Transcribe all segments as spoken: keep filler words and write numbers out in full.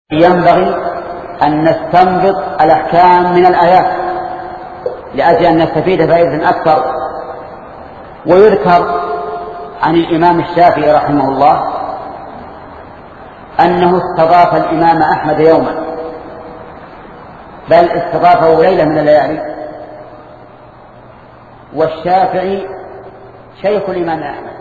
ينبغي أن نستنبط الأحكام من الآيات لأجل أن نستفيد فائدة أكثر. ويذكر عن الإمام الشافعي رحمه الله أنه استضاف الإمام أحمد يوما، بل استضافه ليلة من الليالي، والشافعي شيخ الإمام أحمد،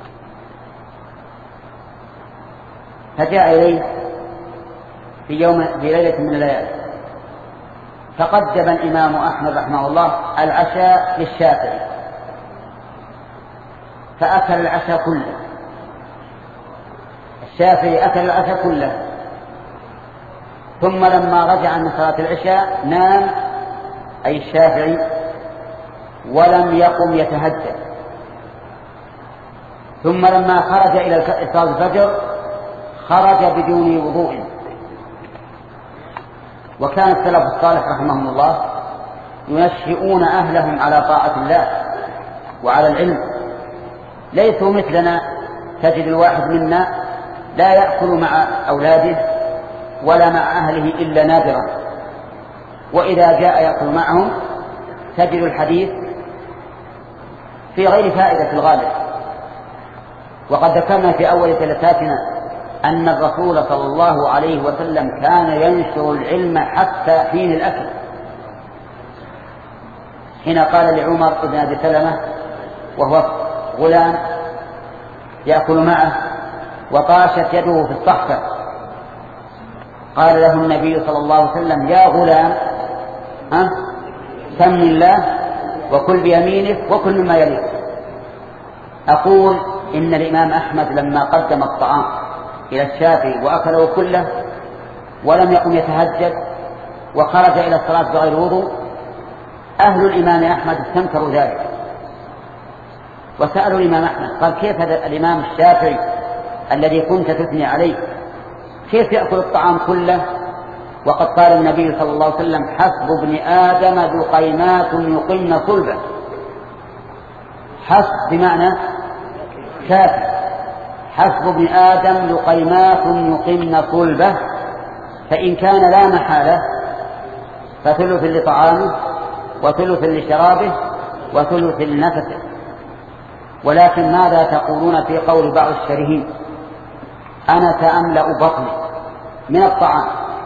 فجاء إليه في يوم في ليلة من الليالي، فقدم الإمام أحمد رحمه الله العشاء للشافعي، فأكل العشاء كله. الشافعي أكل العشاء كله، ثم لما رجع من صلاة العشاء نام أي الشافعي ولم يقم يتهجد، ثم لما خرج إلى صلاة الفجر خرج بدون وضوء. وكان السلف الصالح رحمهم الله ينشئون أهلهم على طاعة الله وعلى العلم، ليسوا مثلنا. تجد الواحد منا لا يأكل مع أولاده ولا مع أهله إلا نادرا، وإذا جاء يأكل معهم تجد الحديث في غير فائدة في الغالب. وقد ذكرنا في أول جلساتنا أن الرسول صلى الله عليه وسلم كان ينشر العلم حتى حين الأكل، حين قال لعمر بن أبي سلمة وهو غلام يأكل معه وطاشت يده في الصحفة، قال له النبي صلى الله عليه وسلم: يا غلام، ها سم الله وكل بيمينك وكل مما يليك. أقول إن الإمام أحمد لما قدم الطعام إلى الشافعي وأكله كله ولم يقم يتهجد وخرج إلى الصلاة بغير وضوء، أهل الإمام أحمد استنكروا ذلك وسألوا الإمام أحمد، قال: كيف هذا الإمام الشافعي الذي كنت تثني عليه كيف يأكل الطعام كله وقد قال النبي صلى الله عليه وسلم: حسب ابن آدم لقيمات يقمن صلبه. حسب بمعنى كافي، حسب ابن آدم لقيمات يقمن صلبه، فإن كان لا محالة فثلث لطعامه وثلث لشرابه وثلث لنفسه. ولكن ماذا تقولون في قول بعض الشارحين: أنا سأملأ بطني من الطعام،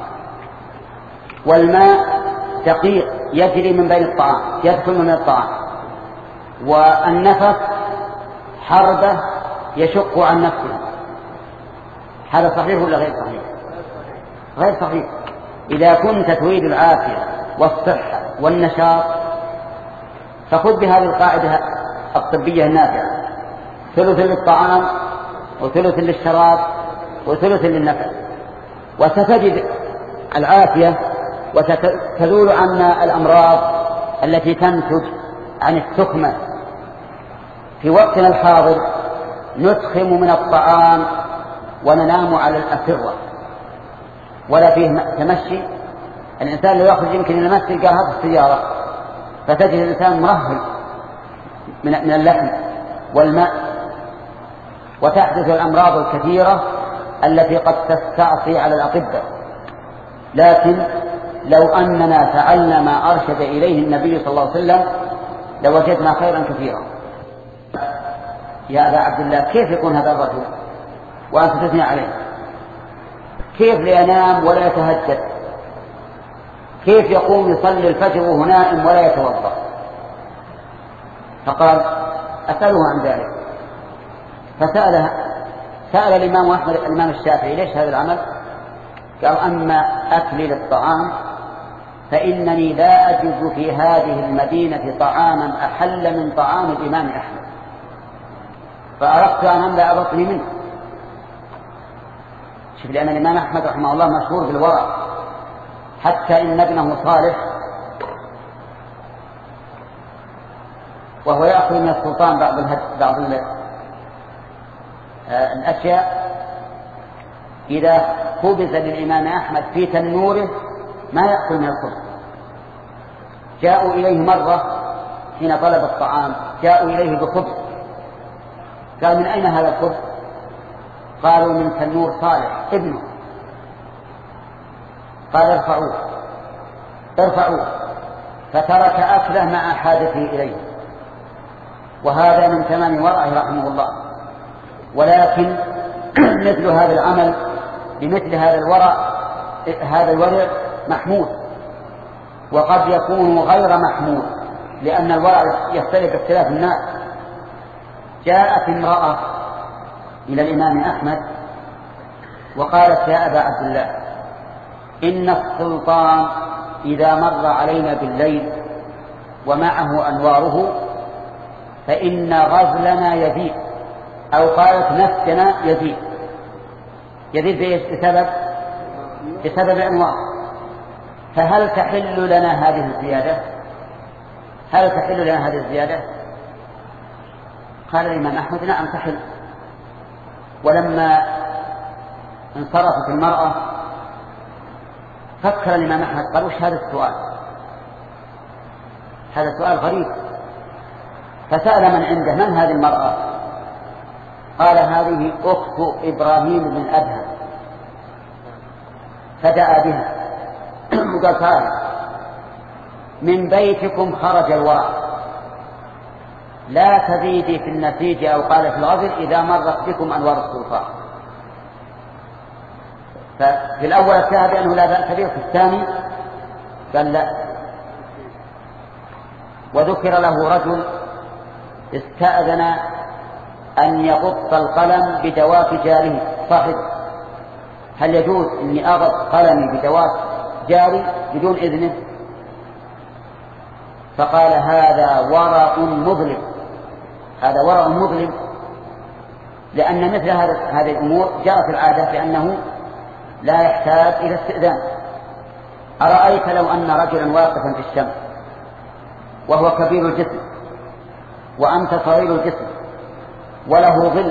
والماء دقيق يجري من بين الطعام يدخل من الطعام، والنفس حربة يشق عن نفسه. هذا صحيح ولا غير صحيح؟ غير صحيح. إذا كنت تريد العافية والصحة والنشاط فخذ بهذه القاعدة الطبية النافعة: ثلث للطعام وثلث للشراب وثلث للنفس، وستجد العافية وستزول عنا الأمراض التي تنتج عن السخمة. في وقتنا الحاضر نسخم من الطعام وننام على الأسرة ولا فيه تمشي. الإنسان لو يخرج يمكن إلى المسجد قال: هات السيارة، فتجد الإنسان مرهل من اللحم والماء، وتحدث الأمراض الكثيرة التي قد تستعصي على الأطباء. لكن لو أننا فعلنا ما أرشد إليه النبي صلى الله عليه وسلم لوجدنا خيرا كثيرا. يا أبا عبد الله، كيف يكون هذا الرجل وأنت تثني عليه؟ كيف لينام ولا يتهجد؟ كيف يقوم يصلي الفجر وهو نائم ولا يتوضأ؟ فقال: أسأله عن ذلك. فسأل سأل الإمام أحمد الإمام الشافعي: ليش هذا العمل؟ قال: أما أكلي للطعام فإنني لا أجد في هذه المدينة طعاما أحل من طعام الإمام أحمد، فأردت أن أملأ بطني منه. شوف، لأن الإمام أحمد رحمه الله مشهور بالورع، حتى إن ابنه صالح وهو يأخذ من السلطان بعض بعض الأشياء إذا خبز للإمام أحمد في تنوره ما يأكل من الخبز. جاءوا إليه مرة حين طلب الطعام، جاءوا إليه بخبز، قال: من أين هذا الخبز؟ قالوا: من تنور صالح ابنه. قال ارفعوه ارفعوه، فترك أكله مع حاجته إليه، وهذا من تمام ورعه رحمه الله. ولكن مثل هذا العمل بمثل هذا الورع هذا الورع محمود، وقد يكون غير محمود، لأن الورع يختلف اختلاف الناس. جاءت امرأة إلى الإمام أحمد وقالت: يا أبا عبد الله، إن السلطان إذا مر علينا بالليل ومعه أنواره فإن غزلنا يزيد، أو قالت نفسنا يزيد. يزيد بسبب بسبب أنوار، فهل تحل لنا هذه الزيادة؟ هل تحل لنا هذه الزيادة؟ قال الإمام أحمد: نعم تحل. ولما انصرفت المرأة فكر الإمام أحمد، قال: وش هذا السؤال؟ هذا سؤال غريب. فسأل من عنده: من هذه المرأة؟ قال: هذه أخت إبراهيم بن أدهم. فدعا بها وقال: تعالى، من بيتكم خرج الورع، لا تزيدي في النسيج، أو قال في الغزل: إذا مرت بكم أنوار السلطان. ففي الأول اتهم بأنه لا بأس به، في الثاني قال لا. وذكر له رجل استأذن أن يغط القلم بدواف جاره صاحب: هل يجوز أني أغط قلمي بدواف جاري بدون إذنه؟ فقال: هذا ورع مظلم، هذا ورع مظلم، لأن مثل هذه الأمور جرت العادة بأنه لا يحتاج إلى استئذان. أرأيت لو أن رجلا واقفا في الشمس وهو كبير الجسم وأنت صغير الجسم وله ظل،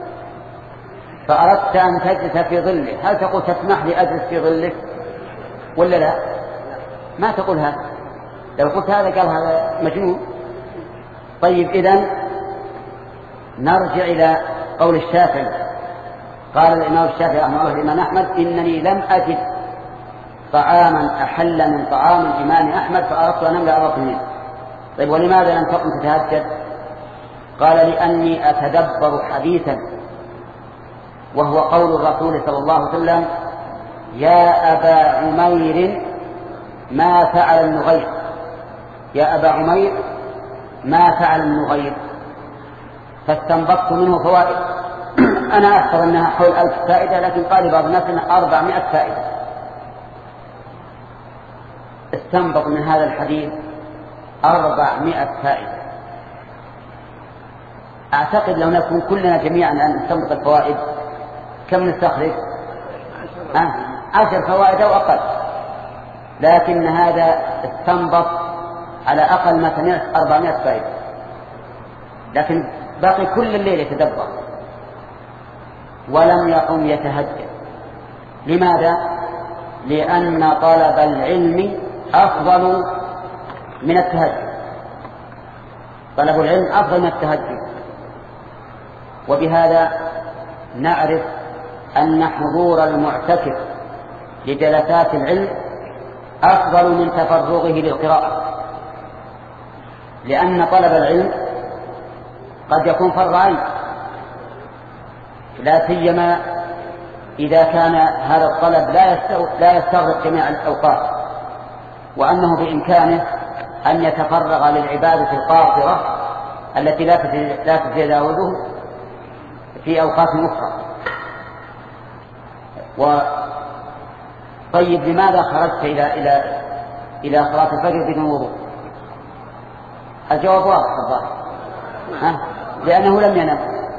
فأردت أن تجلس في ظله، هل تقول: تسمح لي أجلس في ظلك ولا لا؟ ما تقول هذا. لو قلت هذا قال هذا مجنون. طيب، إذن نرجع إلى قول الشافعي. قال الإمام الشافعي رحمه الله الإمام أحمد: إنني لم أجد طعاما أحل من طعام الإمام أحمد فأردت أن أملأ بطني. طيب، ولماذا لم تقم تتهجد؟ قال: لأني أتدبر حديثا، وهو قول الرسول صلى الله عليه وسلم: يا أبا عمير ما فعل النغير، يا أبا عمير ما فعل النغير. فاستنبطت منه فوائد. أنا أحفظ أنها حول ألف فائدة، لكن قال بعض الناس أنها أربعمائة فائدة. استنبط من هذا الحديث أربعمائة فائدة. أعتقد لو نكون كلنا جميعا أن نستنبط الفوائد كم نستخرج؟ أه؟ عشر فوائد أو أقل، لكن هذا استنبط على أقل ما سمعت أربعمائة فائدة، لكن باقي كل الليل يتدبر ولم يقم يتهجد. لماذا؟ لأن طلب العلم أفضل من التهجد، طلب العلم أفضل من التهجد. وبهذا نعرف أن حضور المعتكف لجلسات العلم أفضل من تفرغه للقراءة، لأن طلب العلم قد يكون فرض عين، لا سيما إذا كان هذا الطلب لا يستغرق جميع الأوقات، وأنه بإمكانه أن يتفرغ للعبادة القاصرة التي لا تتجاوزه في أوقات أخرى. طيب، لماذا خرجت إلى إلى إلى صلاة الفجر بدون وضوء؟ الجواب واضح الظاهر، لأنه لم ينم.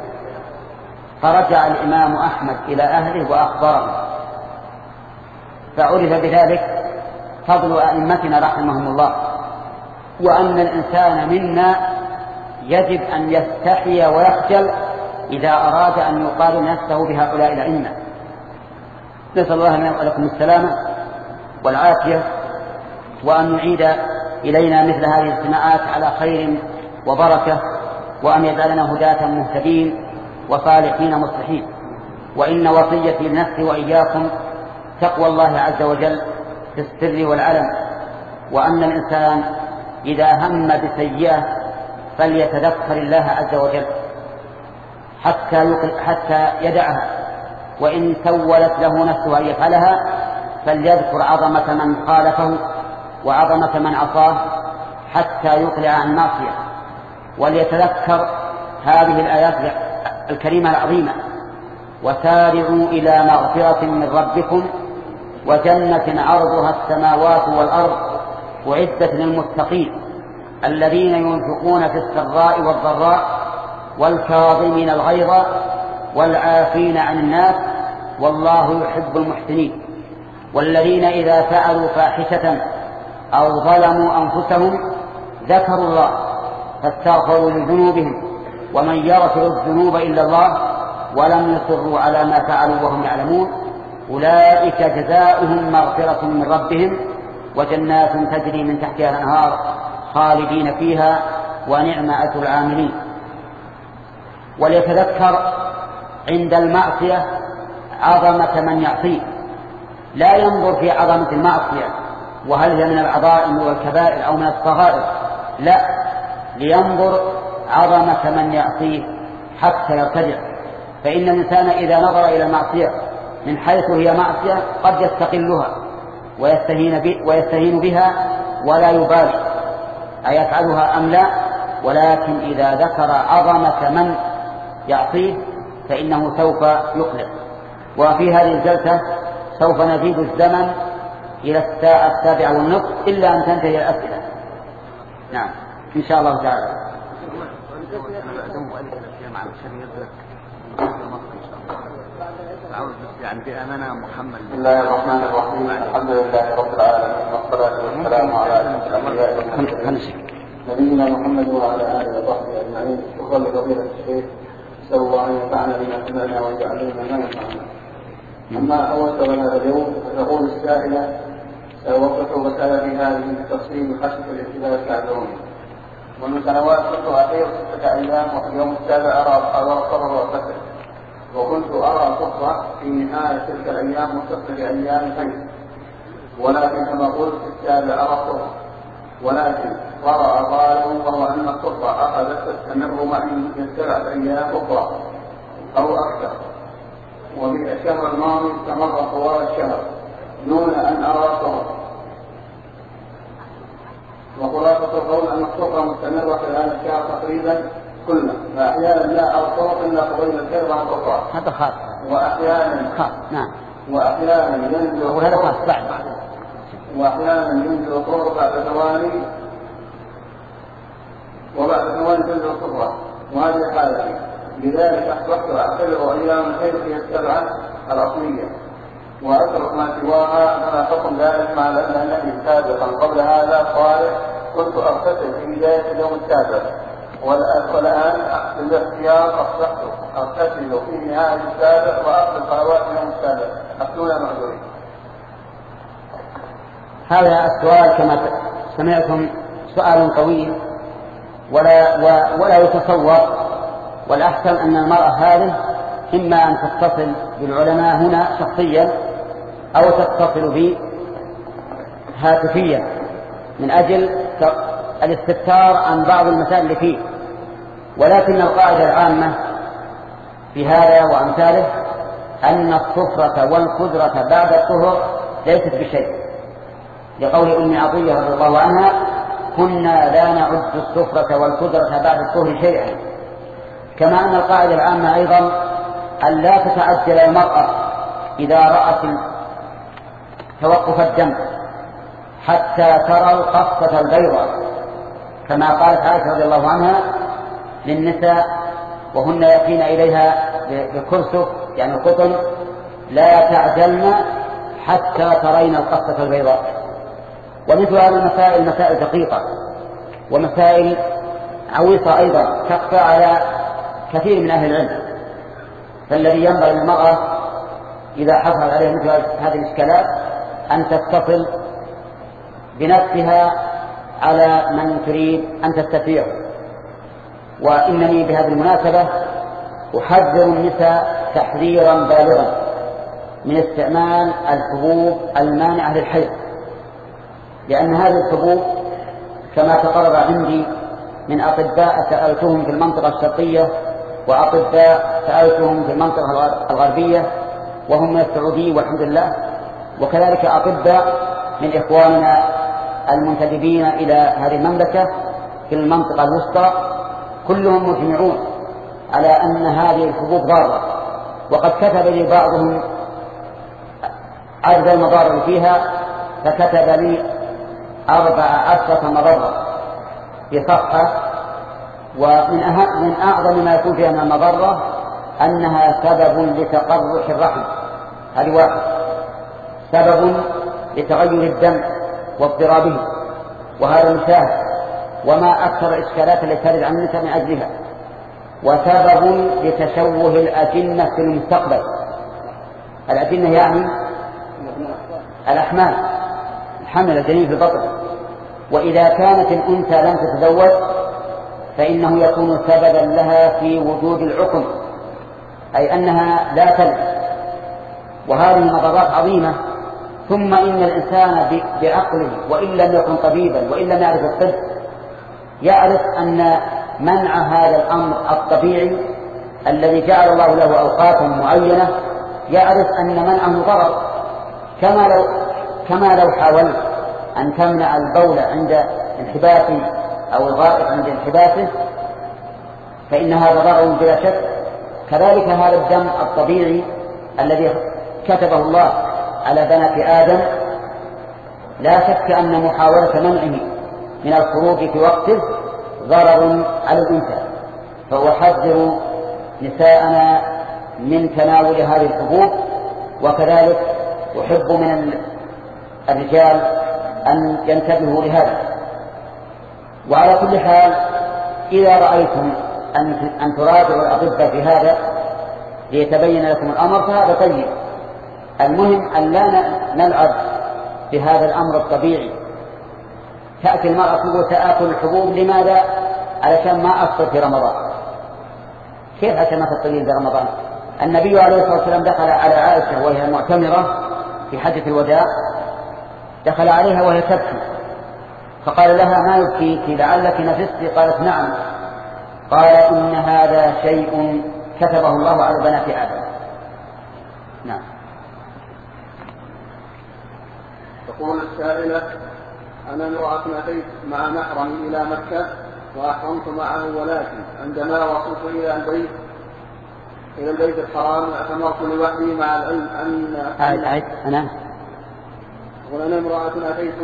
فرجع الإمام أحمد إلى أهله وأخبره، فعرف بذلك فضل أئمتنا رحمهم الله، وأن الإنسان منا يجب أن يستحي ويخجل إذا أراد أن يقارن نفسه بهؤلاء الأئمة. نسأل الله لنا ولكم السلامة والعافية، وأن يعيد إلينا مثل هذه الاجتماعات على خير وبركة، وأن يجعلنا هداة مهتدين وصالحين مصلحين. وإن وصيتي لنفسي وإياكم تقوى الله عز وجل في السر والعلن، وأن الإنسان إذا هم بسيئة فليتذكر الله عز وجل حتى, حتى يدعها، وإن سولت له نفسه أن يفعلها فليذكر عظمة من خالفه وعظمة من عصاه حتى يقلع عن معصية، وليتذكر هذه الآيات الكريمة العظيمة: وسارعوا إلى مغفرة من ربكم وجنة عرضها السماوات والأرض أعدت للمتقين الذين ينفقون في السراء والضراء والكاظمين الغيظ والعافين عن الناس والله يحب المحسنين، والذين إذا فعلوا فاحشة أو ظلموا أنفسهم ذكروا الله فاستغفروا لذنوبهم ومن يغفر الذنوب إلا الله ولم يصروا على ما فعلوا وهم يعلمون أولئك جزاؤهم مغفرة من ربهم وجنات تجري من تحتها الأنهار خالدين فيها ونعم أجر العاملين. وليتذكر عند المعصية عظمة من يعصيه، لا ينظر في عظمة المعصية وهل هي من العظائم والكبائر أو من الصغائر، لا، لينظر عظمة من يعصيه حتى يرتدع، فإن الإنسان إذا نظر إلى المعصية من حيث هي معصية قد يستقلها ويستهين, ويستهين بها ولا يبالي أيفعلها أم لا، ولكن إذا ذكر عظمة من يعصيه فإنه سوف يقلق. وفي هذه الجلسة سوف نزيد الزمن إلى الساعة السابعة والنصف إلا أن تنتهي الأسئلة. نعم إن شاء الله تعالى. يعني بأمانة محمد. بسم الله الرحمن الرحيم، الحمد لله رب العالمين والصلاة والسلام على أشرف الأنبياء والمرسلين نبينا محمد وعلى آله وصحبه أجمعين. شكرا لفضيلة الشيخ، نسأل الله أن ينفعنا بما سمعنا ويجعلنا ما ينفعنا. أما أول سؤال هذا اليوم فتقول السائلة: سأوقف رسالتي هذه بتفصيل خشية الابتلاء الكافرون، ومن سنوات كنت أخير ستة أيام وفي اليوم السابع أرى الصبر والفتح، وكنت أرى الصبر في نهاية تلك الأيام متصل بأيام خير، ولكن كما قلت في السابع أرى الصبر، ولكن قرأ قالوا وهو أن الصبر أخذت تستمر معي لسبعة أيام أخرى أو أكثر، وفي الشهر الماضي استمر طوال الشهر دون أن أرى الصبر. وخلاصة القول أن الصبر مستمر في هذا الشهر تقريبا كله، فأحيانا لا أرى الصبر إلا قبيل الخير عن الأخرى، هذا خاص، وأحيانا خاص نعم، وأحيانا ينزل وهذا خاص بعد، وأحيانا ينزل الصبر بعد ثواني، وبعد ثواني تنزل الصبر، وهذه حالتي. لذلك أصبحت أعتبر أيام الخير هي السبعة الأصلية، وأترك ما سواها كما حكم ذلك، مع أن النبي سابقا قبل هذا قال: كنت أغتسل في بداية اليوم السابع، والآن بالاختيار أصبحت أغتسل في نهاية السابع وأقضي صلوات اليوم السابع. أفتونا معذورين. هذا السؤال كما سمعتم سؤال طويل ولا, ولا يتصور، والأحسن أن المرأة هذه إما أن تتصل بالعلماء هنا شخصيا أو تتصل بي هاتفيا من أجل الاستفسار عن بعض المسائل اللي فيه. ولكن القاعدة العامة في هذا وأمثاله أن الصفرة والقدرة بعد الطهر ليست بشيء، لقول أم عطية رضي الله عنها: كنا لا نعد الصفرة والقدرة بعد الطهر شيئا. كما أن القاعدة العامة أيضا أن لا تتعجل المرأة إذا رأت توقف الدم حتى ترى القصة البيضاء، كما قالت عائشة رضي الله عنها للنساء وهن يأتين إليها بكرسف يعني القطن: لا تعجلن حتى ترين القصة البيضاء. ومثل هذه المسائل مسائل دقيقة ومسائل عويصة أيضا تخفى على كثير من أهل العلم، فالذي ينبغي للمرأة إذا حصل عليها مثل هذه الإشكالات أن تتصل بنفسها على من تريد أن تستطيع. وإنني بهذه المناسبة أحذر النساء تحذيرا بالغا من استعمال الحبوب المانعة للحيض، لأن هذه الحبوب كما تقرر عندي من أطباء سألتهم في المنطقة الشرقية وأطباء سألتهم في المنطقة الغربية وهم من السعودية والحمد لله، وكذلك أطباء من إخواننا المنتدبين إلى هذه المملكة في المنطقة الوسطى، كلهم مجمعون على أن هذه الحبوب ضارة. وقد كتب لي بعضهم عدد المضار فيها، فكتب لي أربع عشرة مضرة في صفحة، ومن أهم من أعظم ما يكون فيها من المضرة أنها سبب لتقرح الرحم، هذه واحد، سبب لتغير الدم واضطرابه، وهذا مشاهد، وما أكثر الإشكالات التي ترد عن النساء من أجلها، وسبب لتشوه الأجنة في المستقبل. الأجنة يعني الأحمال، الحمل الجنين في البطن، وإذا كانت الأنثى لم تتزوج فإنه يكون سببا لها في وجود العقم، أي أنها لا تلد، وهذه مضرات عظيمة. ثم إن الإنسان بعقله وإن لم يكن طبيبا وإن لم يعرف الطب يعرف أن منع هذا الأمر الطبيعي الذي جعل الله له أوقات معينة، يعرف أن منعه ضرر، كما لو كما لو حاولت أن تمنع البول عند انحباسه أو الغائط عند انحباسه فإن هذا ضرر بلا شك. كذلك هذا الدم الطبيعي الذي كتبه الله على بنات آدم لا شك أن محاولة منعه من الخروج في وقته ضرر على الأنثى، فهو حذر نساءنا من تناول هذه الحبوب. وكذلك أحب من الرجال أن ينتبهوا لهذا. وعلى كل حال إذا رأيتم أن تراجعوا الأطباء في هذا ليتبين لكم الأمر فهذا طيب. المهم أن لا نلعب بهذا الأمر الطبيعي. تأتي المرأة تقول تأكل الحبوب، لماذا؟ علشان ما أفطر في رمضان. كيف عشان ما تفطرين في رمضان؟ النبي عليه الصلاة والسلام دخل على عائشة وهي معتمرة في حجة الوداع، دخل عليها وهي تبكي فقال لها ما يبكيك لعلك نفست؟ قالت نعم. قال إن هذا شيء كتبه الله على بنات آدم. نعم. تقول السائلة: أنا امرأة أتيت مع محرم إلى مكة وأحرمت معه، ولكن عندما وصلت إلى البيت إلى البيت الحرام اعتمرت لوحدي مع العلم أن أعد أعد أنا أقول أنا امرأة أتيت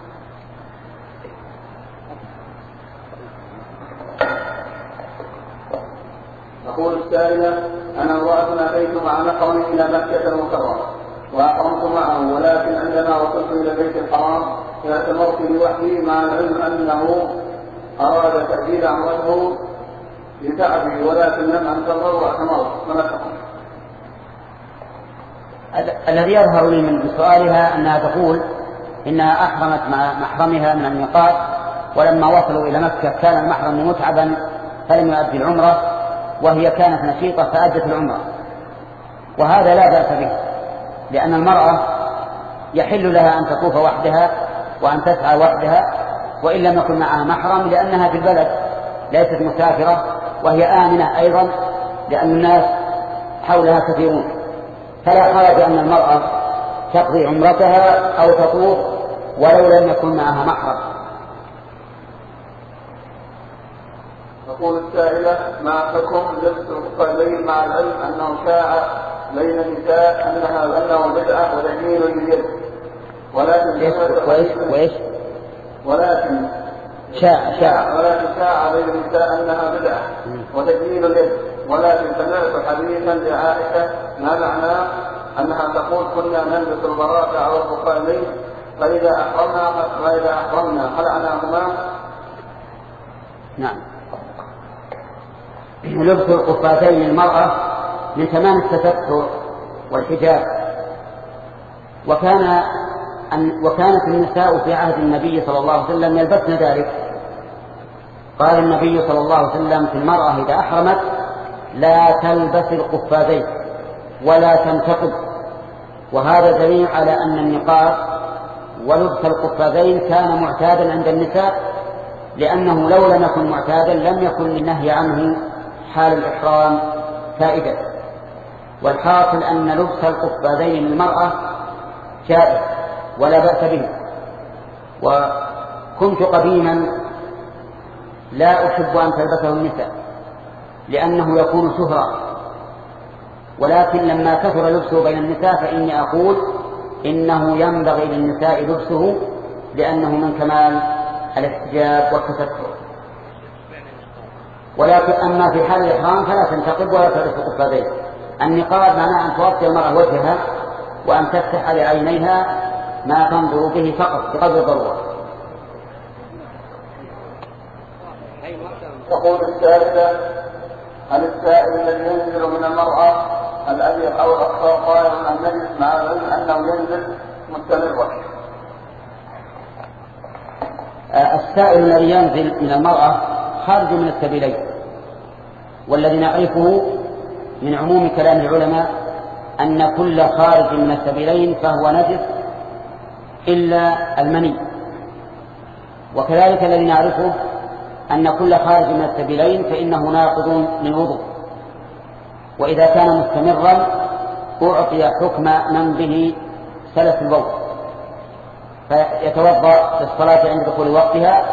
تقول السائلة: أنا امرأة أتيت مع محرم إلى مكة المكرمة وأحرمت معه، ولكن عندما وصلت إلى البيت الحرام اعتمرت لوحدي مع العلم أنه أراد تأجيل عمرته لتعبي، ولكن لم أنتظر واعتمرت. من الحكم؟ الذي يظهر لي من سؤالها أنها تقول إنها أحرمت مع محرمها من الميقات، ولما وصلوا إلى مكة كان المحرم متعبا فلم يؤدي العمرة، وهي كانت نشيطة فأدت العمرة، وهذا لا بأس به، لأن المرأة يحل لها أن تطوف وحدها وأن تسعى وحدها وإن لم يكن معها محرم، لأنها في البلد ليست مسافرة، وهي آمنة أيضا لأن الناس حولها كثيرون، فلا حرج أن المرأة تقضي عمرتها أو تطوف ولو لم يكن معها محرم. تقول السائلة: ما حكم لبس القليل مع العلم أنه شاع بين النساء أنها أنه بدعة وتجميل لليد، ولكن وإيش وإيش ولكن شاع شاع ولكن شاع بين النساء أنها بدعة وتجميل اليد، ولكن سمعت حديثا لعائشة ما معناه أنها تقول: كنا نلبس البراءة أو القفازين فإذا أحرمنا فإذا أحرمنا خلعناهما. نعم. لبس القفازين للمرأة من تمام التستر والحجاب، وكان أن وكانت النساء في عهد النبي صلى الله عليه وسلم يلبسن ذلك. قال النبي صلى الله عليه وسلم في المرأة إذا أحرمت: لا تلبس القفازين ولا تنتقب. وهذا دليل على أن النقاب ولبس القفازين كان معتادا عند النساء، لأنه لو لم يكن معتادا لم يكن للنهي عنه حال الإحرام فائدة. والحاصل أن لبس القفازين للمرأة جائز ولا بأس به. وكنت قديما لا أحب أن تلبسه النساء لأنه يكون شهرا، ولكن لما كثر لبسه بين النساء فإني أقول إنه ينبغي للنساء لبسه لأنه من كمال الاحتجاب والتستر. ولكن أما في حال الإحرام فلا تنتقب ولا تلبس القفازين. النقاب معناه أن تغطي المرأة وجهها وأن تفتح لعينيها ما تنظر به فقط بقدر الضرورة. يقول السائل: هل السائل الذي ينزل من المرأة الأبيض أو الأصفر قائم عن النجس مع العلم أنه ينزل مستمرا؟ السائل الذي ينزل من المرأة خارج من السبيلين، والذي نعرفه من عموم كلام العلماء أن كل خارج من السبيلين فهو نجس إلا المني. وكذلك الذي نعرفه أن كل خارج من السبيلين فإنه ناقض للوضوء، وإذا كان مستمرا أعطي حكم من به سلف البول، فيتوضأ للصلاة عند دخول وقتها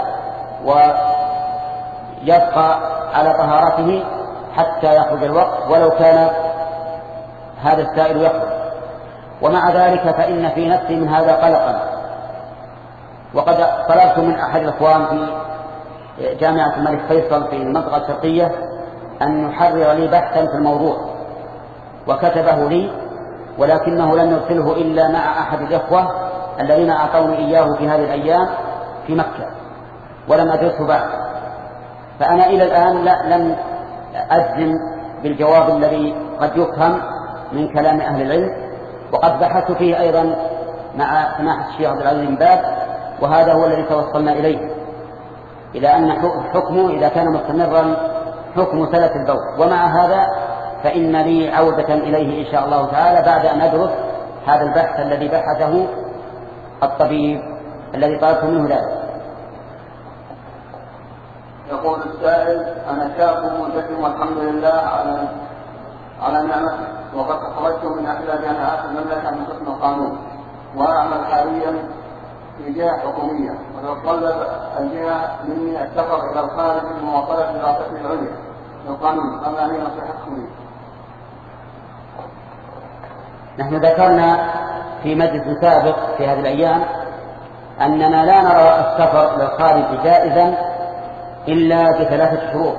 ويبقى على طهارته حتى يخرج الوقت ولو كان هذا السائل يخرج. ومع ذلك فإن في نفسي من هذا قلقا، وقد طلبت من أحد الأخوان في جامعة الملك فيصل في المنطقة الشرقية أن يحرر لي بحثا في الموضوع، وكتبه لي ولكنه لم يرسله إلا مع أحد الإخوة الذين أعطوني إياه في هذه الأيام في مكة، ولم أدرسه بعد. فأنا إلى الآن لا لم أجزم بالجواب الذي قد يفهم من كلام أهل العلم، وقد بحثت فيه أيضا مع سماحة الشيخ عبد العزيز بن باز، وهذا هو الذي توصلنا إليه، إلى أن حكمه إذا كان مستمرا حكم سلف البول. ومع هذا فإن لي عودة إليه إن شاء الله تعالى بعد أن أدرس هذا البحث الذي بحثه الطبيب الذي طلبت منه ذلك. يقول السائل: أنا شاب ملتزم والحمد لله على على نعمته، وقد خرجت من أحلى جامعات المملكة من قسم القانون، وأعمل حاليا في جهة حكومية، وتتطلب الجهة مني السفر إلى الخارج لمواصلة دراستي العليا للقانون، فما هي نصيحتكم لي؟ نحن ذكرنا في مجلس سابق في هذه الأيام أننا لا نرى السفر إلى الخارج جائزا إلا بثلاثة شروط،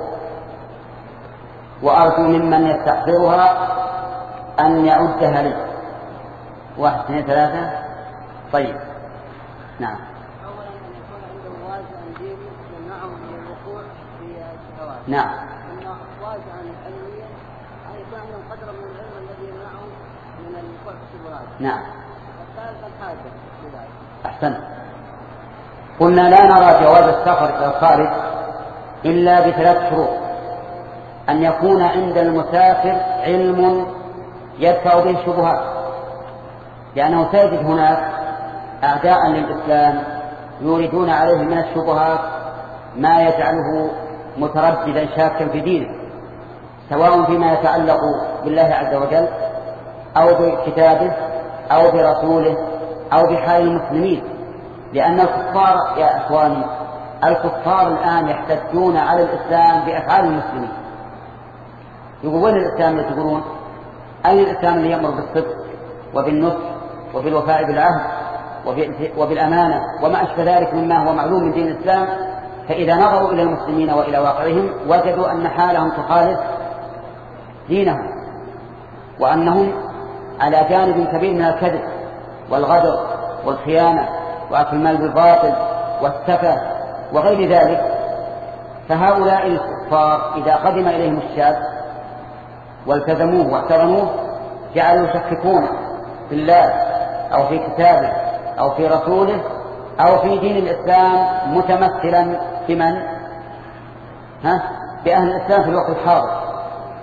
وأرجو ممن يستحضرها أن يعدها لي. واحد اثنين ثلاثة. طيب نعم. أولا أن يكون عنده واجعا ديني يمنعه من الوقوع في الشهوات. نعم. أنه واجعا علميا أن يكون عنده قدر من العلم الذي يمنعه من الوقوع في الشهوات. نعم. الثالث الحاجة لذلك. أحسن. قلنا لا نرى جواز السفر إلى الخارج إلا بثلاث شروط: أن يكون عند المسافر علم يدفع به الشبهات، لأنه سيجد هناك أعداء للإسلام يريدون عليه من الشبهات ما يجعله مترددا شاكا في دينه، سواء فيما يتعلق بالله عز وجل أو بكتابه أو برسوله أو بحال المسلمين. لأن الكفار يا أخواني، الكفار الآن يحتجون على الإسلام بأفعال المسلمين. يقول وين الإسلام اللي تقولون؟ أين الإسلام اللي يأمر بالصدق وبالنصح وبالوفاء بالعهد وبالأمانة وما أشبه ذلك مما هو معلوم من دين الإسلام؟ فإذا نظروا إلى المسلمين وإلى واقعهم وجدوا أن حالهم تخالف دينهم، وأنهم على جانب كبير من الكذب والغدر والخيانة وأكل المال بالباطل والسفه وغير ذلك. فهؤلاء الكفار إذا قدم إليهم الشاب والتزموه واحترموه جعلوا يشككون في الله أو في كتابه أو في رسوله أو في دين الإسلام، متمثلا بمن؟ ها؟ بأهل الإسلام في الوقت الحاضر.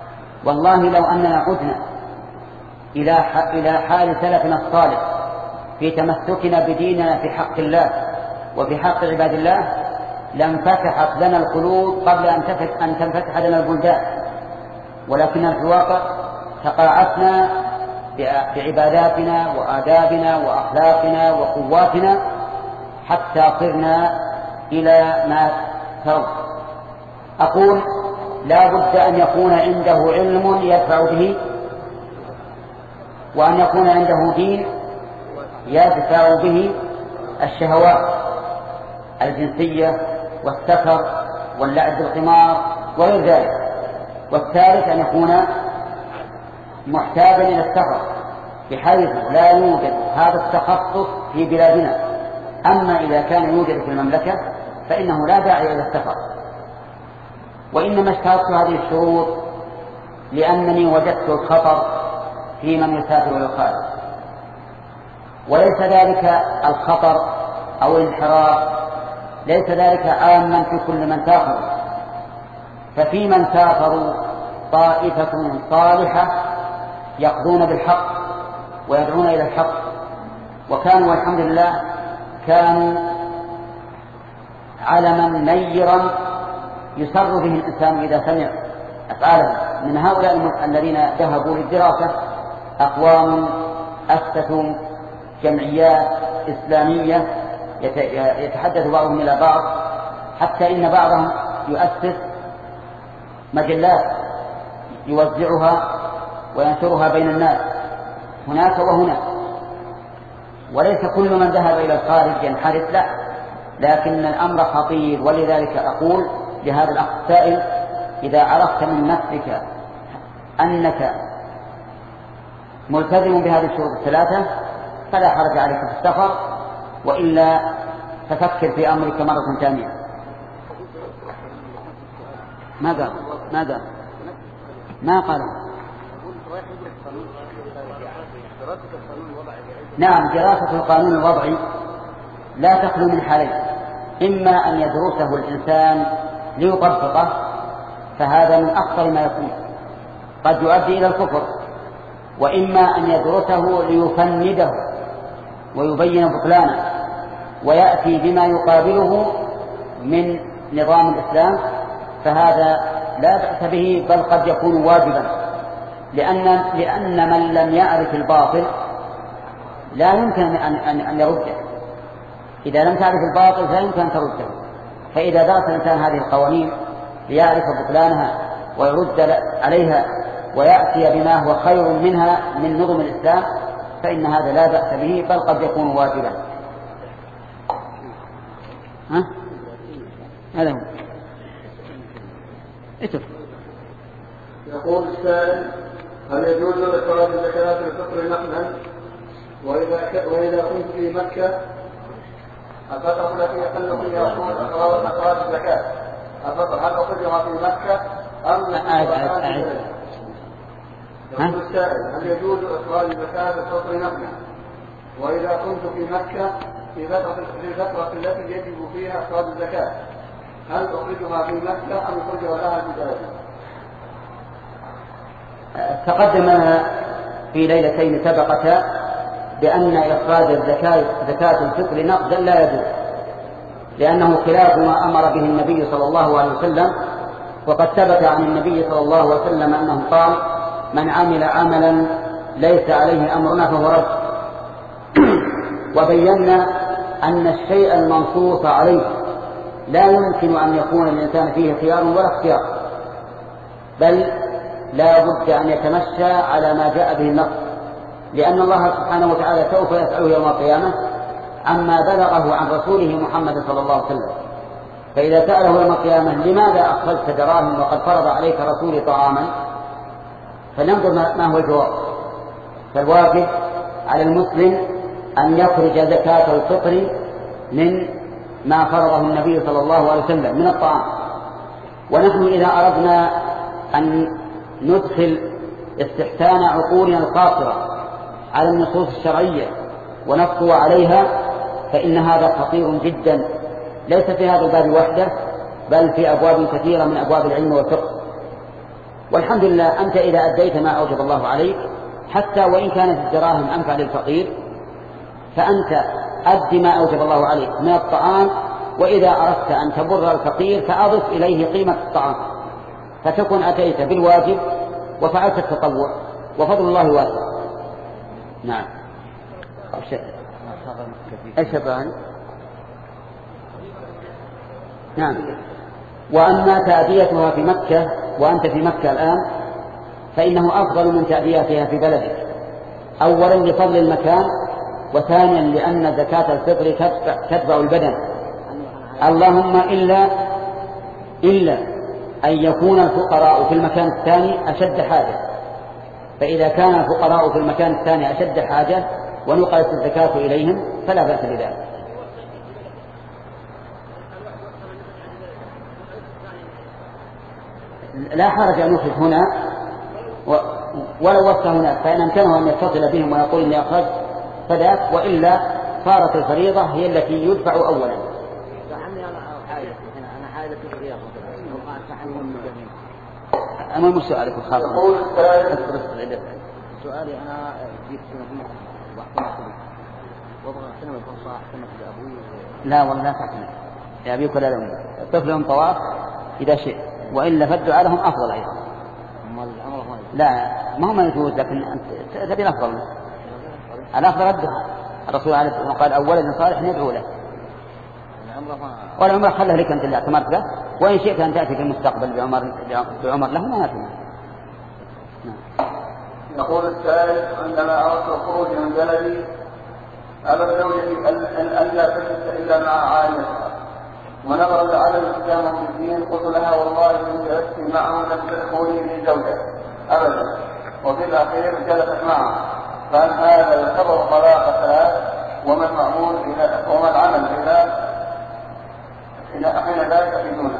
والله لو أننا عدنا إلى إلى حال سلفنا الصالح في تمسكنا بديننا في حق الله وفي حق عباد الله لانفتحت لنا القلوب قبل أن تنفتح لنا البلدان، ولكن في الواقع تقاعسنا بعباداتنا وآدابنا وأخلاقنا وقواتنا حتى صرنا إلى ما ترى. أقول لا بد أن يكون عنده علم يدفع به، وأن يكون عنده دين يدفع به الشهوات الجنسية والسكر واللعب بالقمار وغير ذلك. والثالث أن يكون محتاجا إلى السفر بحيث لا يوجد هذا التخصص في بلادنا. أما إذا كان يوجد في المملكة فإنه لا داعي إلى السفر. وإنما اشترطت هذه الشروط لأنني وجدت الخطر في من يسافر إلى الخارج، وليس ذلك الخطر أو الانحراف ليس ذلك عاما في كل من سافر. ففي من سافروا طائفة صالحة يقضون بالحق ويدعون إلى الحق، وكانوا والحمد لله كانوا علما نيرا يسر به الإنسان إذا سمع أفعالهم. من هؤلاء الذين ذهبوا للدراسة أقوام أسسوا جمعيات إسلامية يتحدث بعضهم إلى بعض، حتى إن بعضهم يؤسس مجلات يوزعها وينشرها بين الناس هناك وهناك. وليس كل من ذهب إلى الخارج ينحرف، لا، لكن الأمر خطير. ولذلك أقول لهذا الأخ السائل إذا عرفت من نفسك أنك ملتزم بهذه الشروط الثلاثة فلا حرج عليك في السفر، وإلا تفكر في أمرك مرة ثانية. ما قال ما قال ما قال نعم، دراسة القانون الوضعي لا تخلو من حالين: إما أن يدرسه الإنسان ليطبقه، فهذا من أخطر ما يكون، قد يؤدي إلى الكفر، وإما أن يدرسه ليفنده ويبين بطلانه ويأتي بما يقابله من نظام الإسلام، فهذا لا بأس به بل قد يكون واجبا، لأن, لأن من لم يعرف الباطل لا يمكن أن, أن, أن يرده. إذا لم تعرف الباطل لا يمكن أن ترده. فإذا درس الإنسان هذه القوانين ليعرف بطلانها ويرد عليها ويأتي بما هو خير منها من نظم الإسلام فإن هذا لا بأس به بل قد يكون واجبا. ها؟ هذا هو. اتف. يقول السائل: هل يجوز إخراج زكاة الفطر نقلا؟ وإذا وإذا كنت في مكة الفطر التي يقل فيها يكون إخراج الزكاة الفطر هل أخرجها في مكة أم أعد يقول السائل: هل يجوز إخراج زكاة الفطر نقلا؟ وإذا كنت في مكة في الفترة التي يجب فيها إخراج الزكاة هل أخرجها في مكة أم أخرجها لها ببلدها؟ تقدم في ليلتين سبقتا بأن إخراج الزكاة زكاة الفطر نقدا لا يجوز، لأنه خلاف ما أمر به النبي صلى الله عليه وسلم. وقد ثبت عن النبي صلى الله عليه وسلم أنه قال: من عمل عملا ليس عليه أمرنا فهو رد. وبينا أن الشيء المنصوص عليه لا يمكن أن يكون الإنسان فيه خيار ولا اختيار، بل لا بد أن يتمشى على ما جاء به النص، لأن الله سبحانه وتعالى سوف يسأله يوم القيامة عما بلغه عن رسوله محمد صلى الله عليه وسلم. فإذا سأله يوم القيامة: لماذا أخذت دراهم وقد فرض عليك رسولي طعاما؟ فننظر ما هو الجواب. فالواجب على المسلم أن يخرج زكاة الفطر من ما فرضه النبي صلى الله عليه وسلم من الطعام. ونحن إذا أردنا أن ندخل استحسان عقولنا القاصرة على النصوص الشرعية ونقوى عليها فإن هذا خطير جدا، ليس في هذا الباب وحده بل في أبواب كثيرة من أبواب العلم والفقه. والحمد لله أنت إذا أديت ما أوجب الله عليك حتى وإن كانت الدراهم أنفع للفقير فأنت أد ما أوجب الله عليك من الطعام، وإذا أردت أن تبر الفقير فأضف إليه قيمة الطعام، فتكون أتيت بالواجب وفعلت التطوع، وفضل الله واسع. نعم. الشبان. نعم. وأما تأديتها في مكة وأنت في مكة الآن فإنه أفضل من تأديتها في بلدك، أولا لفضل المكان، وثانيا لأن زكاة الفطر تتبع البدن، اللهم إلا إلا أن يكون الفقراء في المكان الثاني أشد حاجة، فإذا كان الفقراء في المكان الثاني أشد حاجة ونقلت الزكاة إليهم فلا بأس بذلك. لا حرج أن يخرج هنا ولو وصل هناك، فإن أمكنه أن يتصل بهم ويقول إني أخرج فذاك، وإلا صارت الفريضة هي التي يدفع أولا. أمام سؤالك الخاص. سؤالي أنا جيت سنة وأحكم وابغى سنة الفرصة أحكم بأبوي. لا والله لا تحكم لأبيك ولا لأمك، طفلهم طواف إذا شئت، وإلا فالدعاء لهم أفضل أيضا. لا ما هو ما يجوز، لكن تبي الأفضل. الأفضل الدعاء، الرسول عليه الصلاة والسلام قال أولا صالح ندعو له، والعمر خله لك أنت اللي اعتمرت له، وإن شئت أن تأتي في المستقبل بعمر, بعمر له ما يأتي. يقول السائل: عندما أردت الخروج من بلدي على الزوجة أن لا تجلس إلا مع عائلتها، ونظرا لعدم التزامهم بالدين قلت لها والله إن جلست معهم لم تدخلي لي زوجة أبدا، وفي الأخير جلست معهم، فهل هذا يعتبر طلاق ثلاث؟ وما المأمور وما العمل إذا إذا حين ذلك في دونه؟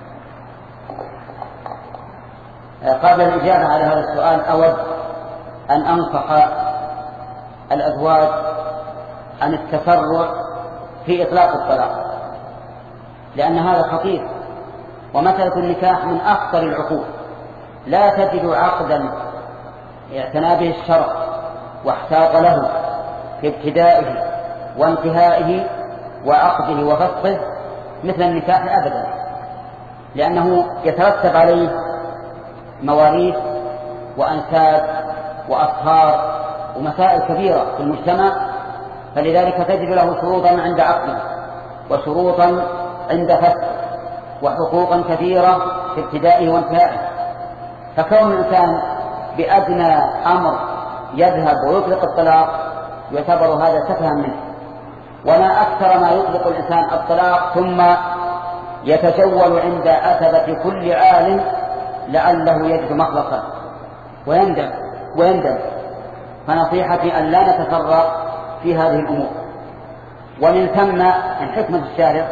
قبل الإجابة على هذا السؤال أود أن أنصح الأزواج عن التسرع في إطلاق الطلاق، لأن هذا خطير، ومسألة النكاح من أخطر العقود. لا تجد عقدا اعتنى به الشرع واحتاط له في ابتدائه وانتهائه وعقده وفسخه مثل النكاح أبدا، لأنه يترتب عليه مواريث وأنساب وأصهار ومسائل كبيرة في المجتمع، فلذلك تجد له شروطا عند عقده وشروطا عند فسخه وحقوقا كثيرة في ابتدائه وانتهائه. فكون الإنسان بأدنى أمر يذهب ويطلق الطلاق يعتبر هذا سفها منه، وما أكثر ما يطلق الإنسان الطلاق ثم يتجول عند أثبة كل عالم لعله يجد مخلصا ويندم ويندم. فنصيحتي أن لا نتسرع في هذه الأمور. ومن ثم من حكمة الشارع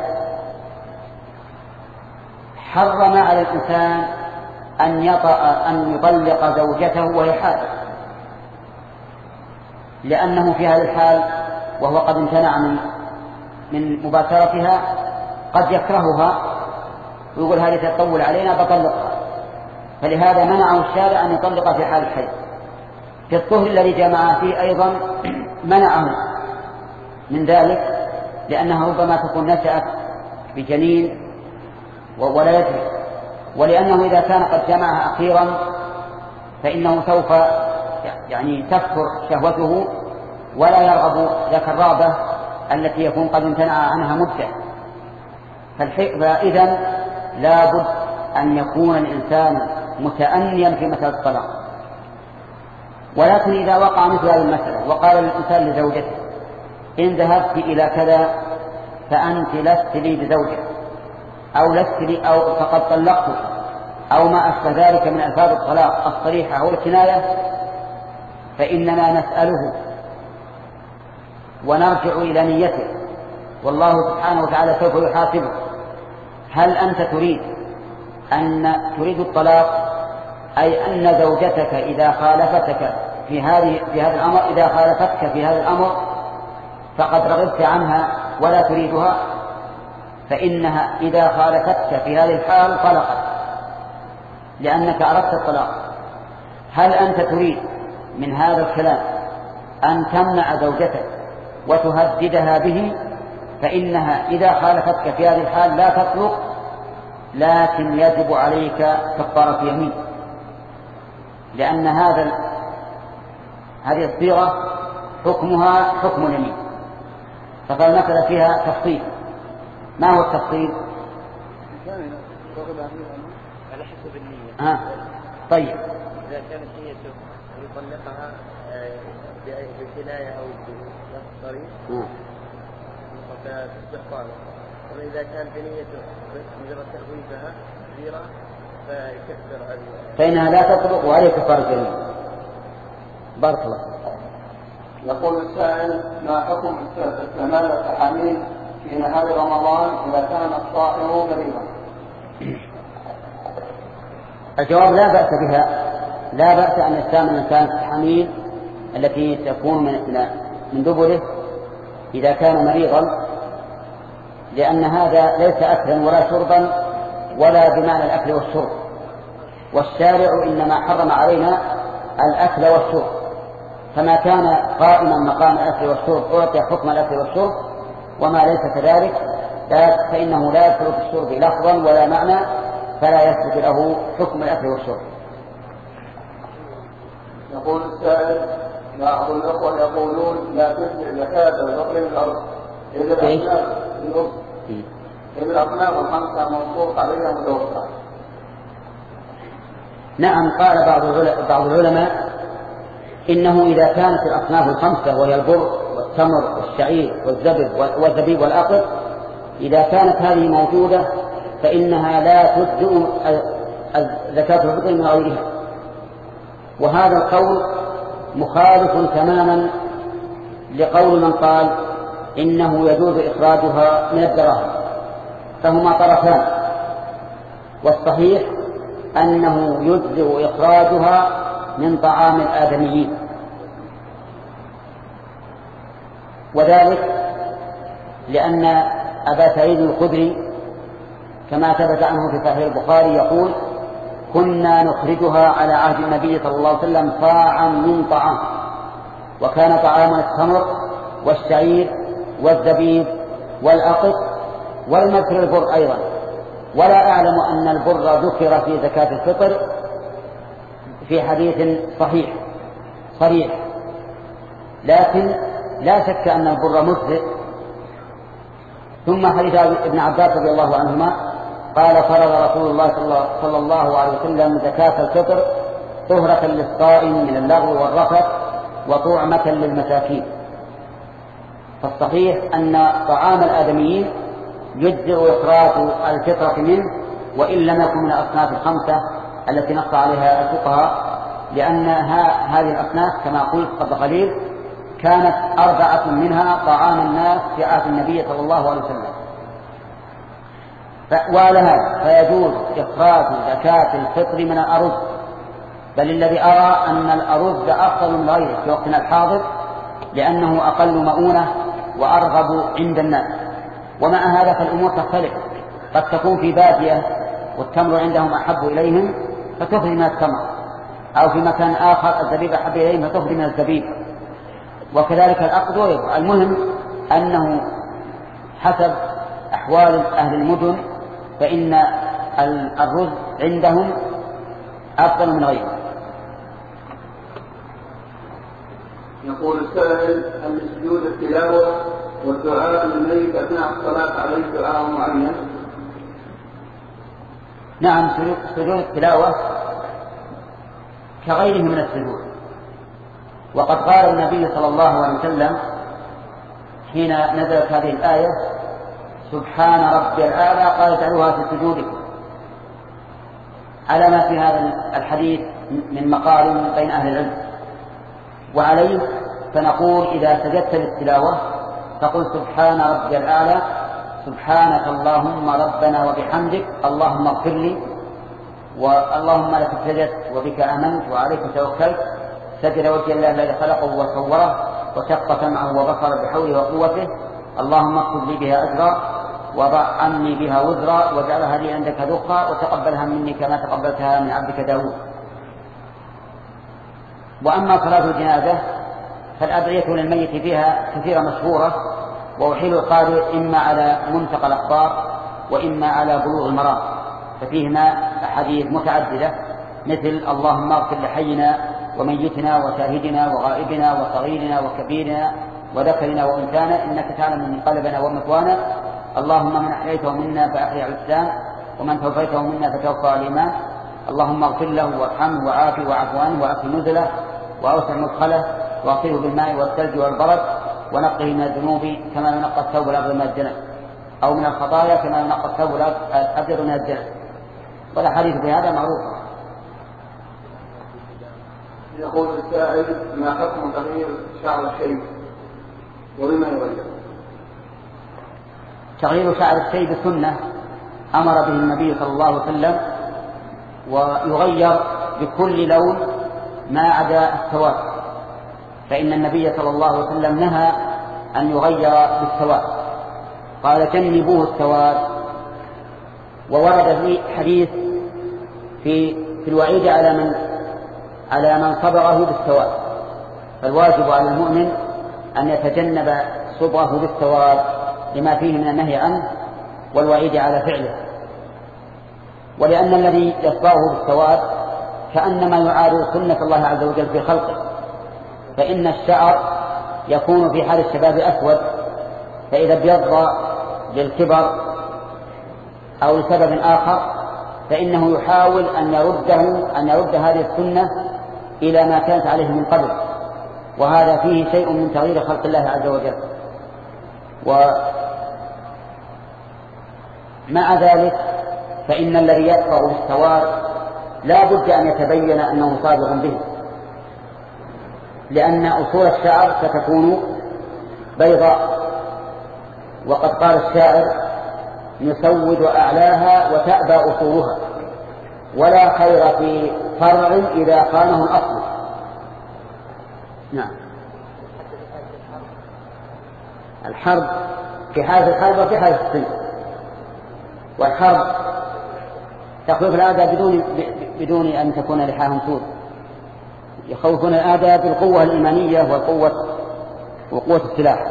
حرم على الإنسان أن يطأ أن يطلق زوجته وهي حائض، لأنه في هذا الحال وهو قد امتنع من من مباشرتها قد يكرهها ويقول هذه تطول علينا بطلقها، فلهذا منعه الشارع أن يطلق في حال الحيض. في الطهر الذي جمع فيه أيضا منعه من ذلك، لأنها ربما تكون نشأت بجنين ولا يدري، ولأنه إذا كان قد جمعها أخيرا فإنه سوف يعني تكثر شهوته ولا يرغب ذاك الرغبة التي يكون قد امتنع عنها مدة. فإذا لا بد أن يكون الإنسان متأنيا في مسألة الطلاق. ولكن إذا وقع مثل هذه المسألة وقال الإنسان لزوجته إن ذهبت إلى كذا فأنت لست لي بزوجة أو لست لي أو فقد طلقتك أو ما أشبه ذلك من ألفاظ الطلاق الصريحة أو الكناية، فإننا نسأله ونرجع إلى نيته، والله سبحانه وتعالى سوف يحاسبه. هل أنت تريد أن تريد الطلاق أي أن زوجتك إذا خالفتك في هذه في هذا الأمر إذا خالفتك في هذا الأمر فقد رغبت عنها ولا تريدها، فإنها إذا خالفتك في هذه الحال طلقت لأنك أردت الطلاق. هل أنت تريد من هذا الكلام أن تمنع زوجتك وتهددها به فإنها إذا خالفتك في هذه الحال لا تطلق، لكن يجب عليك كفارة يمين، لأن هذا هذه الصيغة حكمها حكم اليمين. فالمسألة فيها تفصيل. ما هو التفصيل؟ على حسب النية. آه. طيب إذا كانت نيته أن يطلقها بالكناية أو بالطريق فتصبح طالق، وإذا كان بنيته مجرد تأويلها كبيرة فيكفر عليه، فإنها لا تطلق وعليه كفارة يمين. بارك الله. يقول السائل: ما حكم استعمال التحاميل في نهار رمضان إذا كان الصائم مريضا؟ الجواب: لا بأس بها، لا بأس أن يستعمل الإنسان التحاميل التي تكون من من دبره إذا كان مريضا، لأن هذا ليس أكلا ولا شربا ولا بمعنى الأكل والشرب، والشارع إنما حرم علينا الأكل والشرب، فما كان قائما مقام الأكل والشرب أعطي حكم الأكل والشرب، وما ليس كذلك فإنه لا يدخل في الشرب لفظا ولا معنى، فلا يثبت له حكم الأكل والشرب. يقول السائل: بعض الأخوة يقولون لا تجزئ زكاة الفطر من الأرض إذا الأصناف الأرض إذا الأصناف الخمسة منصوص عليها متوسعة. نعم، قال بعض العلماء إنه إذا كانت الأصناف الخمسة وهي البر والتمر والشعير والزبيب والزبيب والأقط، إذا كانت هذه موجودة فإنها لا تجزئ زكاة الفطر من غيرها. وهذا القول مخالف تماما لقول من قال إنه يجوز إخراجها من الدراهم، فهما طرفان، والصحيح أنه يجزئ إخراجها من طعام الآدميين، وذلك لأن أبا سعيد الخدري كما ثبت عنه في صحيح البخاري يقول: كنا نخرجها على عهد النبي صلى الله عليه وسلم صاعا من طعام، وكان طعامنا التمر والشعير والزبيب والأقط والمثل البر أيضا، ولا أعلم أن البر ذكر في زكاة الفطر في حديث صحيح صريح، لكن لا شك أن البر مجزئ. ثم حديث ابن عباس رضي الله عنهما قال: فرض رسول الله صلى الله عليه وسلم زكاة الفطر طهرة للصائم من اللغو والرفث وطعمة للمساكين. فالصحيح أن طعام الآدميين يجزئ إخراج الفطرة منه وإن لم يكن من الأصناف الخمسة التي نص عليها الفقهاء، لأن هذه الأصناف كما قلت قبل قليل كانت أربعة منها طعام الناس في عهد النبي صلى الله عليه وسلم. وعلى هذا فيجوز إخراج زكاة الفطر من الأرز، بل الذي أرى أن الأرز أفضل من غيره في وقتنا الحاضر، لأنه أقل مؤونة وأرغب عند الناس. ومع هذا فالأمور تختلف، قد تكون في بادية والتمر عندهم أحب إليهم فتخرج من التمر، أو في مكان آخر الزبيب أحب إليهم فتخرج من الزبيب، وكذلك الأقط وغيره. المهم أنه حسب أحوال أهل المدن فإن الرز عندهم أفضل من غيره. يقول السائل: هل سجود التلاوة والدعاء للميت أثناء الصلاة عليه دعاء معين؟ نعم، سجود التلاوة كغيره من السجود، وقد قال النبي صلى الله عليه وسلم حين نزلت هذه الآية: سبحان ربي الأعلى، قال: اجعلوها في سجودكم، على ما في هذا الحديث من مقال بين أهل العلم. وعليه فنقول إذا سجدت للتلاوة فقل: سبحان ربي الأعلى، سبحانك اللهم ربنا وبحمدك، اللهم اغفر لي، واللهم لك سجدت وبك آمنت وعليك توكلت، سجد وجه الله الذي خلقه وصوره وشق سمعه وبصره بحوله وقوته، اللهم اكتب لي بها أجرا وضع عني بها وزرا واجعلها لي عندك ذخرا وتقبلها مني كما تقبلتها من عبدك داود. وأما صلاة الجنازة فالأدعية للميت فيها كثيرة مشهورة، وأحيل القارئ إما على منتقى الأخبار وإما على بلوغ المرام، ففيهما أحاديث متعددة مثل اللهم اغفر لحينا وميتنا وشاهدنا وغائبنا وصغيرنا وكبيرنا وذكرنا وأنثانا إنك تعلم من قلبنا ومثوانا، اللهم من أحييته منا فأحيي على الإسلام ومن توفيته منا فتوفى على الإيمان، اللهم اغفر له وارحمه وعافه واعف عنه وأكرم نزله وأوسع مدخله واغسله بالماء والثلج والبرد ونقه من الذنوب كما ينقى الثوب الأبيض من الدنس، أو من الخطايا كما ينقى الثوب الأبيض من الدنس. والأحاديث بهذا معروفة. يقول السائل: ما حكم تغيير شعر الشيب ولما يغير؟ تغيير شعر الشيب سنة أمر به النبي صلى الله عليه وسلم، ويغير بكل لون ما عدا السواد، فإن النبي صلى الله عليه وسلم نهى أن يغير بالسواد، قال جنبوه السواد. وورد في حديث في في الوعيد على من على من صبغه بالسواد، فالواجب على المؤمن أن يتجنب صبغه بالسواد لما فيه من النهي عنه والوعيد على فعله. ولأن الذي يصبغه بالسواد كأنما يعارض سنة الله عز وجل في خلقه، فإن الشعر يكون في حال الشباب أسود، فإذا ابيض للكبر أو لسبب آخر فإنه يحاول أن يرده أن يرد هذه السنة إلى ما كانت عليه من قبل، وهذا فيه شيء من تغيير خلق الله عز وجل. ومع ذلك فإن الذي يدفع بالسواد لا بد أن يتبين أنه صادق به، لأن أصول الشعر ستكون بيضاء، وقد قال الشاعر: نسود أعلاها وتأبى أصولها، ولا خير في فرع إذا خانه الأصل. نعم. الحرب في حالة الحرب وفي حالة الصيد، والحرب تخوف الأعداء بدون بدون أن تكون لحاهم سود، يخوفون الأعداء بالقوة الإيمانية وقوة وقوة السلاح.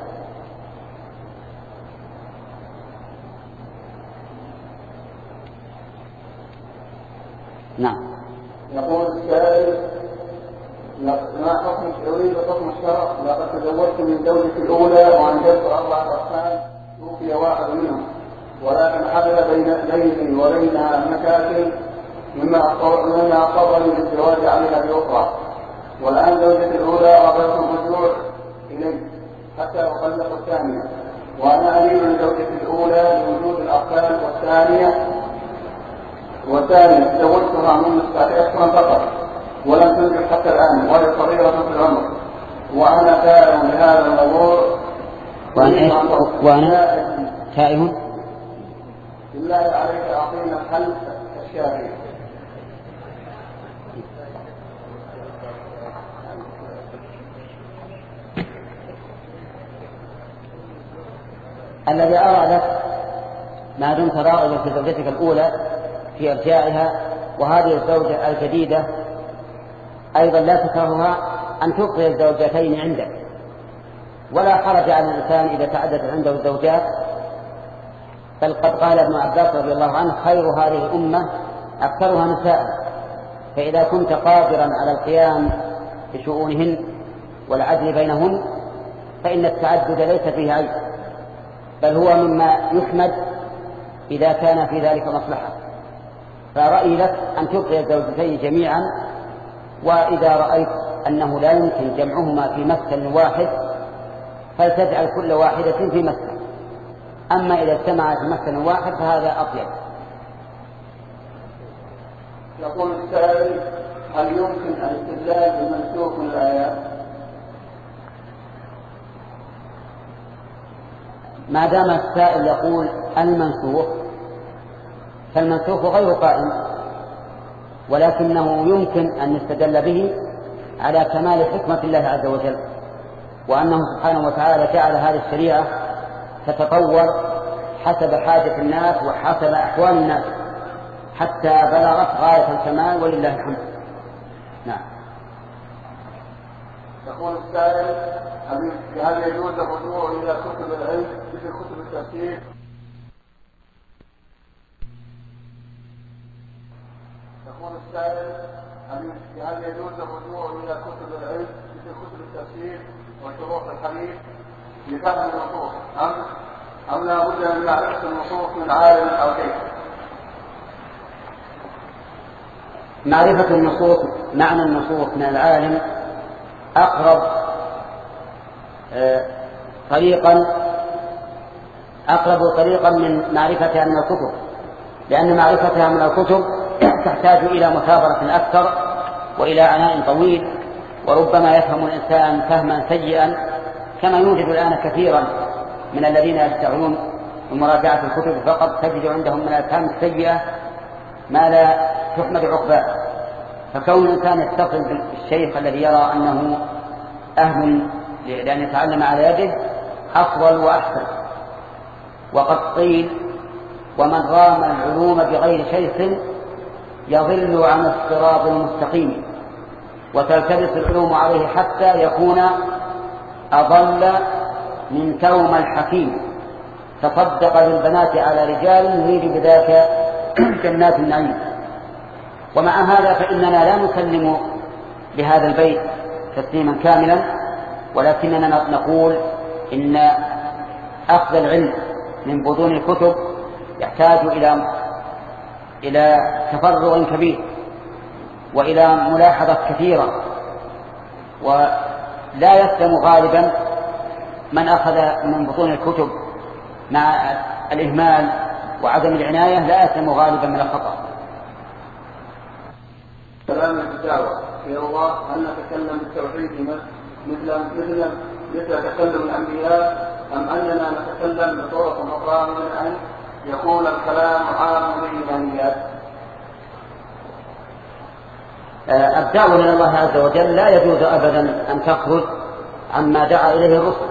نعم. يقول السائل: ما حكم يريد حكم الشرع؟ لقد تزوجت من زوجتي الأولى وأنجبت أربعة أطفال، توفي واحد منهم، ولكن حدث بين بيني وبينها مشاكل مما أضطرني للزواج عليها بأخرى، والآن زوجتي الأولى رفضت الرجوع إلي حتى أطلق الثانية، وأنا أميل لزوجتي الأولى لوجود الأطفال، والثانية والثانية تزوجتها منذ تسعة أشهر فقط ولم تنجب حتى الآن، وهي صغيرة في العمر، وأنا تائه لهذا الموضوع. وأنا وأنا تائه. بالله عليك أعطينا الحل الشافي. الذي أرى لك ما دمت راغبا في زوجتك الأولى في إرجاعها، وهذه الزوجة الجديدة أيضا لا تكرهها أن تبقي الزوجتين عندك، ولا حرج على الإنسان إذا تعددت عنده الزوجات، بل قد قال ابن عباس رضي الله عنه: خير هذه الأمة أكثرها نساء. فإذا كنت قادرا على القيام بشؤونهن والعدل بينهن فإن التعدد ليس فيه عيب، بل هو مما يحمد إذا كان في ذلك مصلحة. فرأيي لك أن تبقي الزوجتين جميعا، وإذا رأيت أنه لا يمكن جمعهما في مسكن واحد فلتجعل كل واحدة في مسكن، أما إذا اجتمعت في مسكن واحد فهذا أطيب. يقول السائل: هل يمكن الاستدلال بمنسوخ من الآيات؟ ما دام السائل يقول المنسوخ فالمنسوخ غير قائم، ولكنه يمكن أن يستدل به على كمال حكمة الله عز وجل، وأنه سبحانه وتعالى جعل هذه الشريعة تتطور حسب حاجة الناس وحسب أحوال الناس حتى بلغت غاية الكمال ولله الحمد. نعم. يقول السائل هل يجوز الرجوع إلى كتب العلم مثل كتب التفسير؟ يقول السائل هل يجوز الرجوع إلى كتب العلم مثل كتب التفسير وشروح الحديث لفهم النصوص أم أم لا بد من معرفة النصوص من عالم أو كيف؟ معرفة النصوص معنى النصوص من العالم أقرب طريقا أقرب طريقا من معرفتها من الكتب، لأن معرفتها من الكتب تحتاج إلى مثابرة أكثر وإلى عناء طويل، وربما يفهم الإنسان فهما سيئا، كما يوجد الآن كثيرا من الذين يشتغلون بمراجعة الكتب فقط تجد عندهم من الأفهام السيئة ما لا تحمد عقباه. فكون الإنسان يتصل بالشيخ الذي يرى أنه أهل لأن يتعلم على يده أفضل وأحسن. وقد قيل ومن رام العلوم بغير شيخ يضل عن الصراط المستقيم، وتلتبس العلوم عليه حتى يكون أضل من توم الحكيم تصدق بالبنات على رجال يريد بذاك جنات النعيم. ومع هذا فإننا لا نسلم بهذا البيت تسليما كاملا، ولكننا نقول إن أخذ العلم من بطون الكتب يحتاج إلى إلى تفرغ كبير وإلى ملاحظة كثيرة، ولا يسلم غالبا من أخذ من بطون الكتب مع الإهمال وعدم العناية لا يسلم غالبا من الخطأ. كلام الدعوة في الله أن نتكلم بالتوحيد مثل مثل مثل تكلم الأنبياء، أم أننا نتكلم بطرق أخرى من أن يكون الكلام عام للإيمانيات؟ الدعوة إلى الله عز وجل لا يجوز أبدا أن تخرج عما دعا إليه الرسل،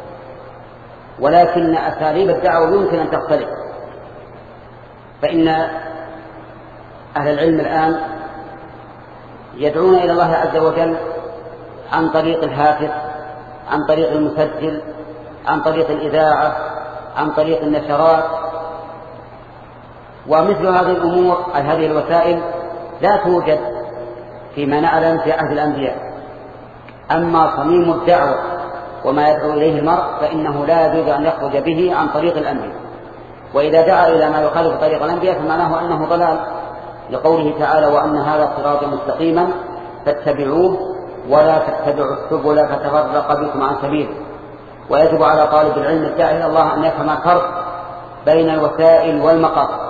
ولكن أساليب الدعوة يمكن أن تختلف. فإن أهل العلم الآن يدعون إلى الله عز وجل عن طريق الهاتف، عن طريق المسجل، عن طريق الإذاعة، عن طريق النشرات، ومثل هذه الأمور أي هذه الوسائل لا توجد فيما نعلم في عهد الأنبياء. أما صميم الدعوة وما يدعو إليه المرء فإنه لا يجوز أن يخرج به عن طريق الأنبياء، وإذا دعا إلى ما يخالف طريق الأنبياء فمعناه أنه ضلال، لقوله تعالى وأن هذا صراط مستقيما فاتبعوه ولا تتبعوا السبل فتفرق بكم عن سبيله. ويجب على طالب العلم الداعي إلى الله أن يفهم الفرق بين الوسائل والمقاصد.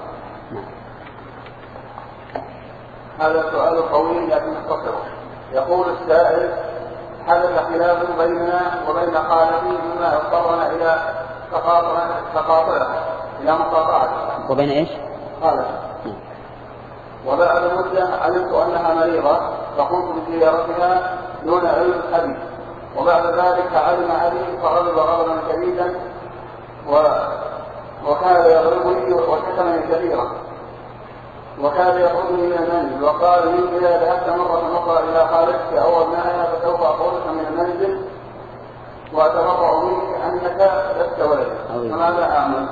هذا سؤال طويل لكن مختصر. يقول السائل حدث خلاف بيننا وبين خالتي مما اضطرنا إلى تقاطعه إلى مقاطعته. وبين إيش؟ خالتي. وبعد مدة علمت أنها مريضة فقمت بزيارتها دون علم الحديث، وبعد ذلك علم علي فغضب غضبا شديدا و... وكان يضربني وشتمني كثيرا، وكان يطردني من المنزل وقال لي إذا ذهبت مرة أخرى إلى خالتك أو ابنائها فسوف أخرجك من المنزل وأتبرأ منك أنك لست ولدي، فماذا أعمل؟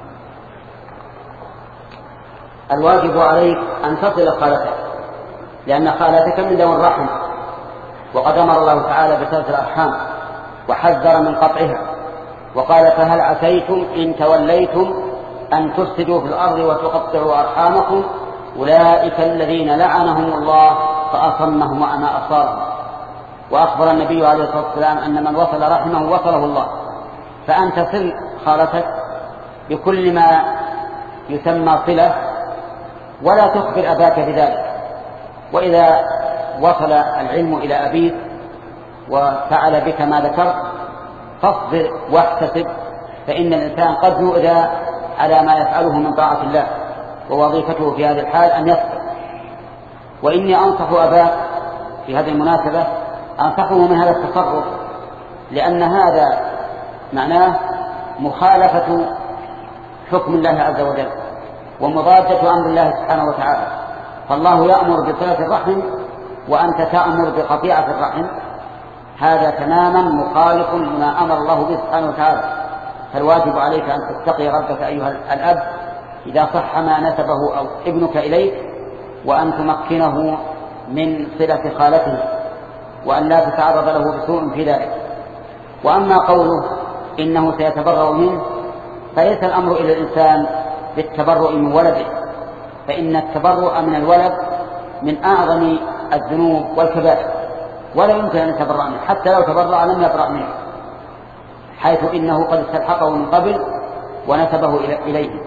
الواجب عليك أن تصل خالتك، لأن خالتك من ذوي الرحم، وقد أمر الله تعالى بصلة الأرحام وحذر من قطعها، وقال فهل عسيتم إن توليتم أن تفسدوا في الأرض وتقطعوا أرحامكم أولئك الذين لعنهم الله فأصمهم وأعمى أبصارهم. وأخبر النبي عليه الصلاة والسلام أن من وصل رحمه وصله الله. فأنت صل خالتك بكل ما يسمى صلة ولا تخبر أباك بذلك. وإذا وصل العلم إلى أبيك وفعل بك ما ذكرت فاصبر واحتسب، فإن الإنسان قد يؤذى على ما يفعله من طاعة الله، ووظيفته في هذه الحال أن يصبر. وإني أنصح أباك في هذه المناسبة أنصحه من هذا التصرف، لأن هذا معناه مخالفة حكم الله عز وجل ومضادة أمر الله سبحانه وتعالى. فالله يأمر بصلة الرحم وأنت تأمر بقطيعة الرحم، هذا تماما مخالف لما أمر الله به سبحانه وتعالى. فالواجب عليك أن تتقي ربك أيها الأب إذا صح ما نسبه أو ابنك إليك، وأن تمكنه من صلة خالته، وأن لا تتعرض له بسوء في ذلك. وأما قوله إنه سيتبرأ منه، فليس الأمر إلى الإنسان بالتبرؤ من ولده، فإن التبرؤ من الولد من أعظم الذنوب والكبائر، ولا يمكن أن يتبرأ منه، حتى لو تبرأ لم يبرأ منه، حيث إنه قد استلحقه من قبل ونسبه إليه.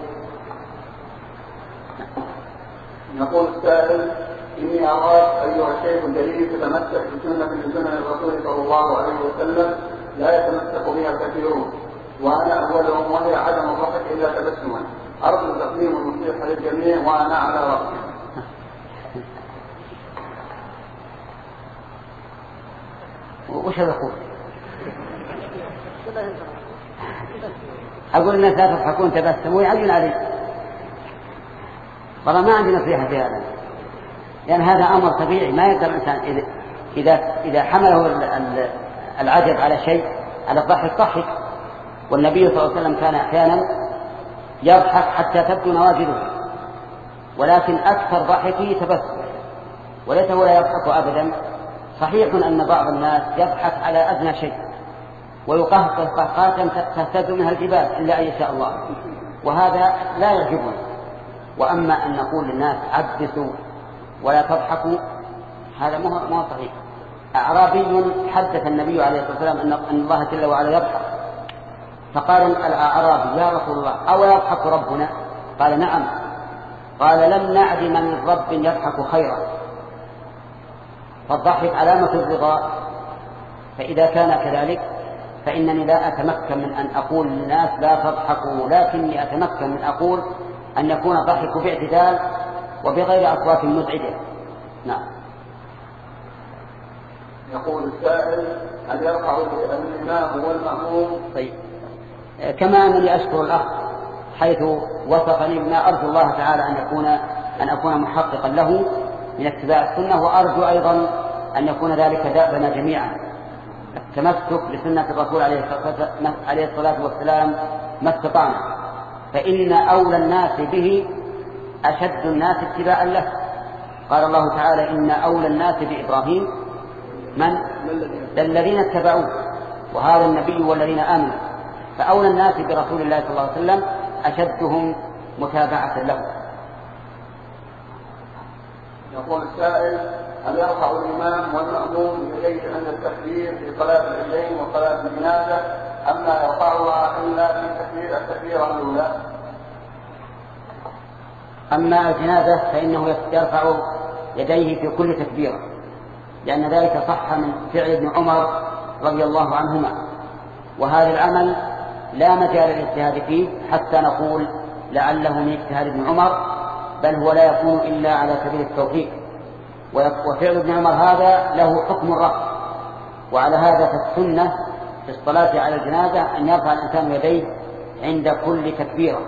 يقول السائل: إني أراك أيها الشيخ الجليل تتمسك بسنة من سنن الرسول صلى الله عليه وسلم لا يتمسك بها الكثيرون، وأنا أولهم، وهي عدم الضحك إلا تبسما. أرجو تقديم النصيحة للجميع وأنا على رأسي. وش أقول؟ أقول الناس لا تضحكون تبسموا يعجن علي. والله ما عندي نصيحة في هذا، لأن هذا أمر طبيعي ما يقدر الإنسان إذا إذا حمله العجب على شيء على الضحك ضحك. والنبي صلى الله عليه وسلم كان أحيانا يضحك حتى تبدو نواجذه، ولكن أكثر ضحكه تبسم، وليس هو لا يضحك أبدا. صحيح أن بعض الناس يضحك على أدنى شيء ويقهقه قهقهة تهتز منها الجبال إلا أن يشاء الله، وهذا لا يعجبنا. وأما أن نقول للناس عبسوا ولا تضحكوا، هذا مو صحيح. أعرابي حدث النبي عليه الصلاة والسلام أن الله جل وعلا يضحك، فقال الأعرابي: يا رسول الله، أو يضحك ربنا؟ قال: نعم. قال: لم نعدم من رب يضحك خيرا. فالضحك علامة الرضا، فإذا كان كذلك فإنني لا أتمكن من أن أقول للناس لا تضحكوا، لكني أتمكن من أقول أن يكون الضحك باعتدال وبغير أصوات مزعجة. نعم. يقول السائل: هل يرفع الإمام والمأموم؟ طيب، كما أنني أشكر الأخ حيث وصفني بما أرجو الله تعالى أن يكون أن أكون محققا له من اتباع السنة، وأرجو أيضا أن يكون ذلك دأبنا جميعا، التمسك بسنة الرسول عليه الصلاة والسلام ما استطعنا، فإن أولى الناس به أشد الناس اتباعا له. قال الله تعالى: إن أولى الناس بإبراهيم من؟ الذين اتبعوه، وهذا النبي والذين آمنوا، فأولى الناس برسول الله صلى الله عليه وسلم أشدهم متابعة له. يقول السائل: هل يرفع الإمام والمأموم يديه عند التكبير في صلاة العيدين وصلاة الجنازة، أما يرفعها إلا في تكبير التكبيرة الأولى؟ أما الجنازة فإنه يرفع يديه في كل تكبيرة، لأن ذلك صح من فعل ابن عمر رضي الله عنهما، وهذا العمل لا مجال للاجتهاد فيه حتى نقول لعله من اجتهاد ابن عمر، بل هو لا يكون إلا على سبيل التوفيق. وفعل ابن عمر هذا له حكم الرفع، وعلى هذا فالسنة في الصلاة على الجنازة أن يرفع الإنسان يديه عند كل تكبيرة،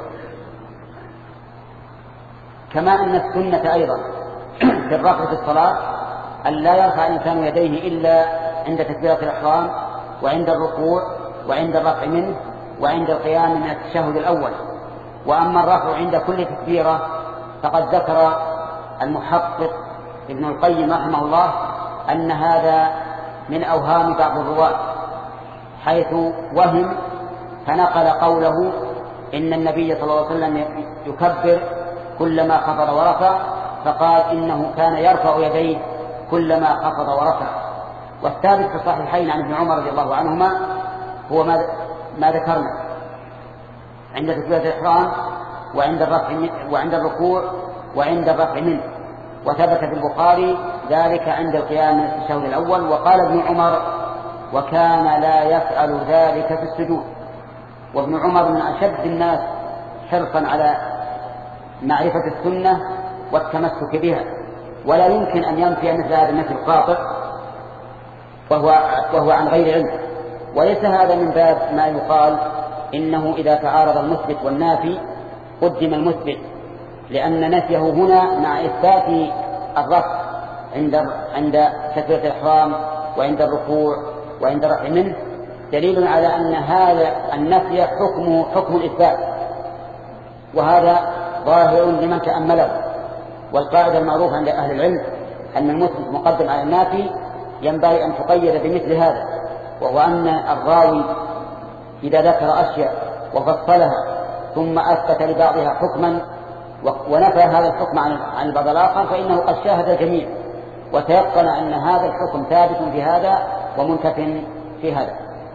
كما أن السنة أيضا في الرفع في الصلاة أن لا يرفع الإنسان يديه إلا عند تكبيرة الإحرام وعند الركوع وعند الرفع منه وعند القيام من التشهد الأول. وأما الرفع عند كل تكبيرة فقد ذكر المحقق ابن القيم رحمه الله أن هذا من أوهام بعض الرواة، حيث وهم فنقل قوله إن النبي صلى الله عليه وسلم يكبر كلما خفض ورفع، فقال إنه كان يرفع يديه كلما خفض ورفع. والثابت في الصحيحين عن ابن عمر رضي الله عنهما هو ما, ما ذكرنا عند تكبيرة الإحرام وعند الرفع وعند الركوع وعند الرفع منه، وثبت في البخاري ذلك عند القيام من التشهد الأول. وقال ابن عمر: وكان لا يفعل ذلك في السجود. وابن عمر من أشد الناس حرصا على معرفة السنة والتمسك بها، ولا يمكن أن ينفي مثل هذا النفي القاطع وهو, وهو عن غير علم. وليس هذا من باب ما يقال إنه إذا تعارض المثبت والنافي قدم المثبت، لأن نفيه هنا مع إثبات الرفع عند عند تكبيرة الإحرام وعند الركوع وعند الرفع منه دليل على أن هذا النفي حكمه حكم الإثبات، وهذا ظاهر لمن تأمله. والقاعدة المعروفة عند أهل العلم أن المثبت مقدم على النافي ينبغي أن تقيد بمثل هذا، وهو أن الراوي إذا ذكر أشياء وفصلها ثم أثبت لبعضها حكما ونفى هذا الحكم عن البعض الآخر فإنه قد شاهد الجميع وتيقن أن هذا الحكم ثابت في هذا ومنتف في هذا.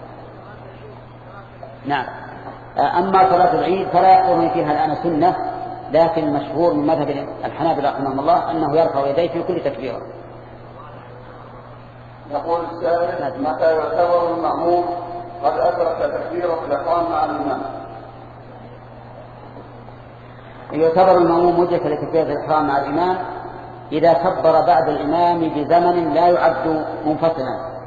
نعم. أما صلاة العيد فلا يحضرني فيها الآن سنة، لكن المشهور من مذهب الحنابلة رحمهم الله أنه يرفع يديه في كل تكبيرة. يقول السائل: متى يعتبر المأموم قد أدرك تكبيرة الإحرام مع الإمام؟ يعتبر المأموم مدرك لتكبيرة الإحرام مع الإمام إذا كبر بعد الإمام بزمن لا يعد منفصلا.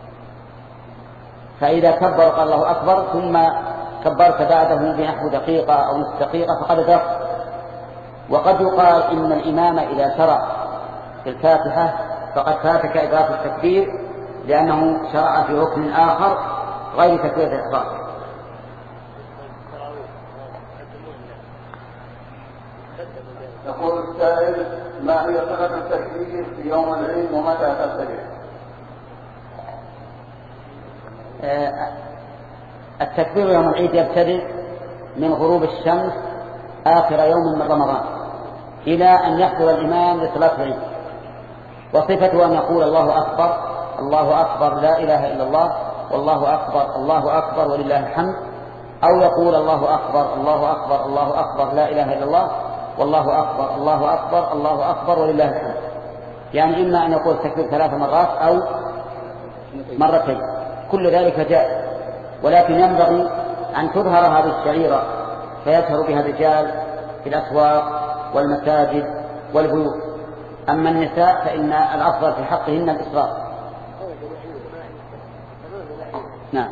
فإذا كبر قال الله أكبر ثم كبرت بعده بنحو دقيقة أو نصف دقيقة فقد أدركت. وقد يقال إن الإمام إذا شرع في الفاتحة فقد فاتك إدراك التكبير لأنه شرع في ركن آخر غير تكبيرة الإحرام. يقول السائل: ما هي صفة التكبير في يوم العيد ومتى تبتدئ؟ التكبير يوم العيد يبتدئ من غروب الشمس آخر يوم من رمضان إلى أن يحضر الإمام لصلاة العيد. وصفته أن يقول الله أكبر الله أكبر لا إله إلا الله والله أكبر الله أكبر ولله الحمد، أو يقول الله أكبر الله أكبر الله أكبر لا إله إلا الله والله أكبر الله أكبر الله أكبر ولله الحمد. يعني إما أن يقول التكبير ثلاث مرات أو مرتين، كل ذلك جائز، ولكن ينبغي أن تظهر هذه الشعيرة فيشهر بها الرجال في الأسواق والمساجد والبيوت. أما النساء فإن الأفضل في حقهن الإسراف. نعم.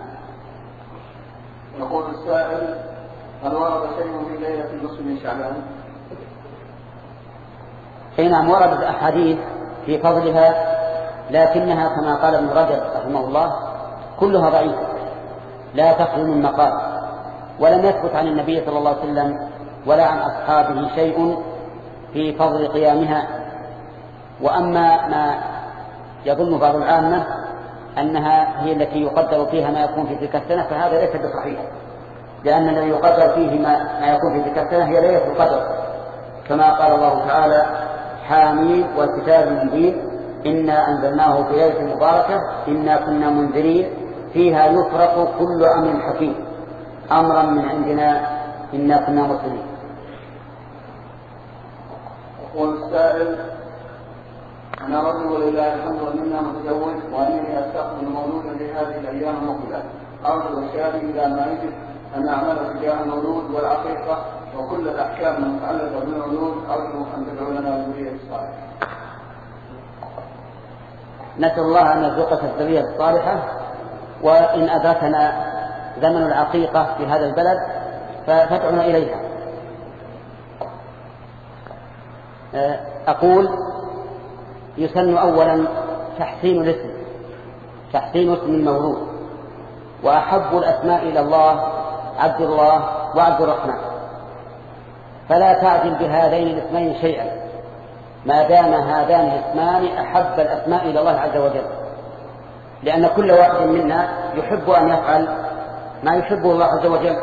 يقول السائل: هل ورد شيء في ليلة النصف من شعبان؟ نعم، وردت أحاديث في فضلها، لكنها كما قال ابن رجب رحمه الله كلها ضعيفة لا تخلو من مقال، ولم يثبت عن النبي صلى الله عليه وسلم ولا عن أصحابه شيء في فضل قيامها. وأما ما يظن بعض العامة أنها هي التي يقدر فيها ما يكون في تلك السنة فهذا ليس بصحيح، لأن الذي يقدر فيه ما, ما يكون في تلك السنة هي ليلة القدر، كما قال الله تعالى: حامين والكتاب المبين إنا أنزلناه في ليلة مباركة إنا كنا منذرين فيها يفرق كل أمر حكيم أمرا من عندنا إنا كنا مسلمين. يقول السائل: أنا رجل ولله الحمد ومنا متزوج وأنني أستقبل مولودا في هذه الأيام المقبلة، أرجو الشافي إذا ما يجب أن أعمل تجاه المولود والعقيقة وكل الأحكام المتعلقة بالمولود، أرجو أن تدعو لنا بالذرية الصالحة. نسأل الله أن يرزقك الذرية الصالحة، وإن أدركنا زمن العقيقة في هذا البلد فادعنا إليها. أقول: يسن أولا تحسين الاسم تحسين اسم المولود، وأحب الأسماء إلى الله عبد الله وعبد الرحمن، فلا تعجل بهذين الاسمين شيئا ما دام هذان الاسمان أحب الأسماء إلى الله عز وجل، لأن كل واحد منا يحب أن يفعل ما يحبه الله عز وجل.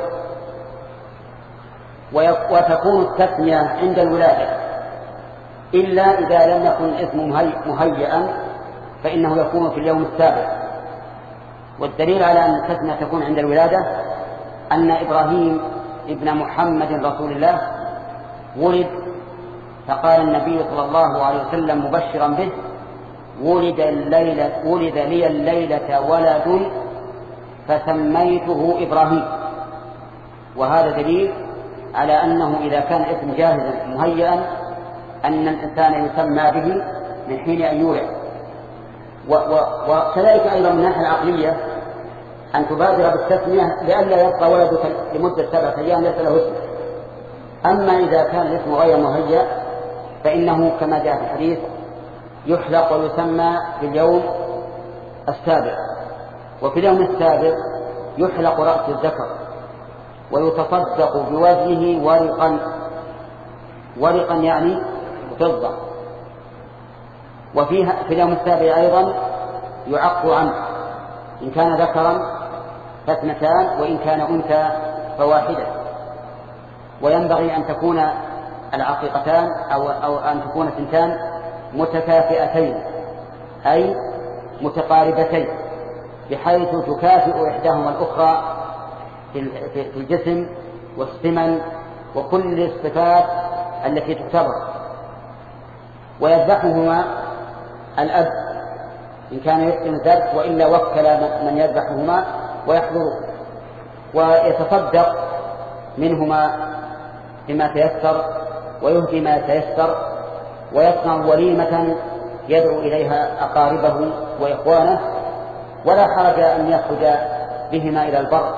وتكون التسمية عند الولادة إلا إذا لم يكن الاسم مهيئا فإنه يكون في اليوم السابع. والدليل على أن التسمية تكون عند الولادة أن إبراهيم ابن محمد رسول الله ولد، فقال النبي صلى الله عليه وسلم مبشرا به: ولد الليلة ولد لي الليلة ولد فسميته إبراهيم. وهذا دليل على أنه إذا كان اسم جاهزا مهيئا أن الإنسان يسمى به من حين أن يولد. وكذلك أيضا من الناحية العقلية أن تبادر بالتسمية لئلا يبقى ولدك لمدة سبعة أيام ليس له اسم. أما إذا كان الاسم غير مهيئ فإنه كما جاء في الحديث يحلق ويسمى في اليوم السابع. وفي اليوم السابع يحلق رأس الذكر ويتصدق بوزنه ورقا، ورقا يعني فضة. وفيها في اليوم السابع أيضا يعق عنه، إن كان ذكرا فاثنتان وإن كان أنثى فواحدة. وينبغي أن تكون العقيقتان أو, أو أن تكون اثنتان متكافئتين أي متقاربتين، بحيث تكافئ إحداهما الأخرى في الجسم والسمن وكل الصفات التي تعتبر. ويذبحهما الأب إن كان يحسن الذبح، وإلا وكل من يذبحهما ويحضره، ويتصدق منهما بما تيسر ويهدي ما تيسر، ويصنع وليمة يدعو إليها أقاربه وإخوانه، ولا حرج أن يخرج بهما إلى البر،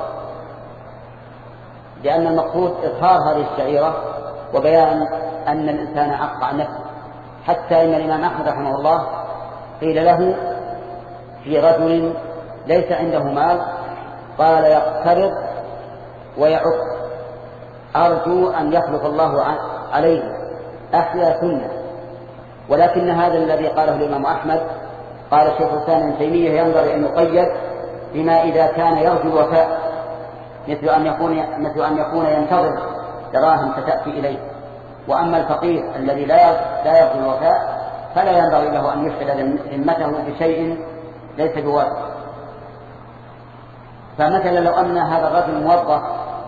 لأن المقصود إظهار هذه الشعيرة وبيان أن الإنسان عق عن نفسه. حتى إن الإمام أحمد رحمه الله قيل له في رجل ليس عنده مال قال يقترض ويعق، أرجو أن يخلف الله عليه أحيا سنة. ولكن هذا الذي قاله الإمام أحمد قال شيخ الإسلام ابن تيمية ينبغي أن يقيد بما إذا كان يرجو الوفاء، مثل أن يكون مثل أن يكون ينتظر دراهم ستأتي إليه. وأما الفقير الذي لا لا يرجو الوفاء فلا ينبغي له أن يشغل ذمته بشيء ليس بواجب. فمثلا لو أن هذا الرجل موظف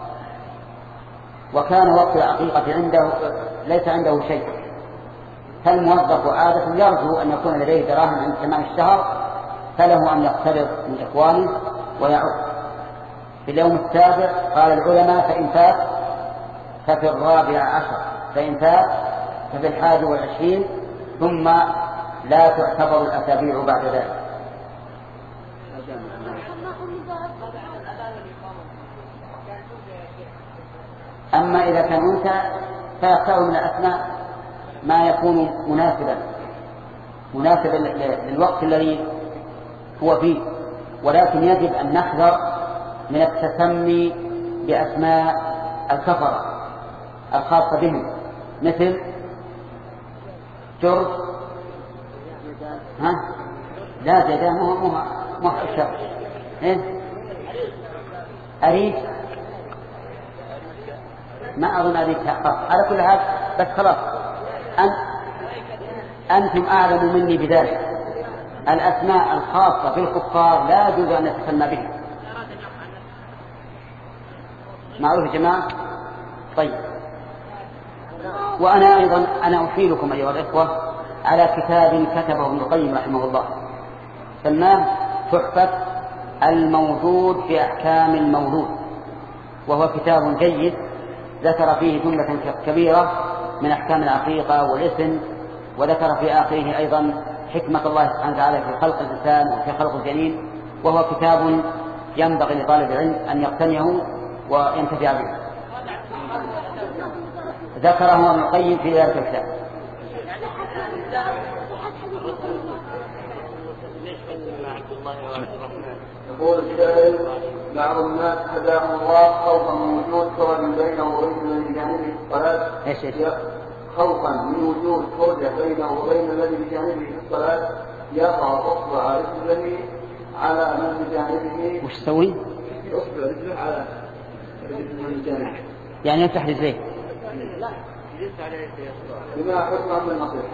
وكان وقت العقيقة عنده ليس عنده شيء، فالموظف عادة يرجو أن يكون لديه دراهم عند تمام الشهر، فله أن يقترض من إخوانه ويعق. في اليوم السابع قال العلماء فإن فات ففي الرابع عشر، فإن فات ففي الحادي والعشرين، ثم لا تعتبر الأسابيع بعد ذلك. أما إذا كان أنثى فيختار من الأسماء ما يكون مناسبا مناسبا للوقت الذي هو فيه، ولكن يجب أن نحذر من التسمي بأسماء الكفرة الخاصة بهم، مثل جرج، ها لا جدا مو مو مو الشر، إيه أريد ما أظن أريد تحقق. على كل حال بس خلاص أن أنتم أعلم مني بذلك. الأسماء الخاصة بالكفار لا يجوز أن نتسمى بها. معروف يا جماعة؟ طيب. وأنا أيضا أنا أحيلكم أيها الإخوة على كتاب كتبه ابن القيم رحمه الله سماه تحفة الموجود في أحكام المولود، وهو كتاب جيد ذكر فيه جملة كبيرة من أحكام العقيقة والإثم، وذكر في آخره أيضا حكمة الله سبحانه وتعالى في خلق الإنسان وفي خلق الجنين، وهو كتاب ينبغي لطالب العلم أن يقتنيه وينتفع به. ذكره ابن القيم في ذلك الكتاب. يقول الشاعر بعض الناس هداهم الله خوفا من وجود فرج بينه وبين الذي بجانبه الصلاة خوفا من وجود فرجة بينه وبين الذي بجانبه في الصلاة يقع أصبع رجله على من بجانبه. وش تسوي؟ أصبع رجله على من بجانبه، يعني يفتح رجليه بما حكم عن النصيحة.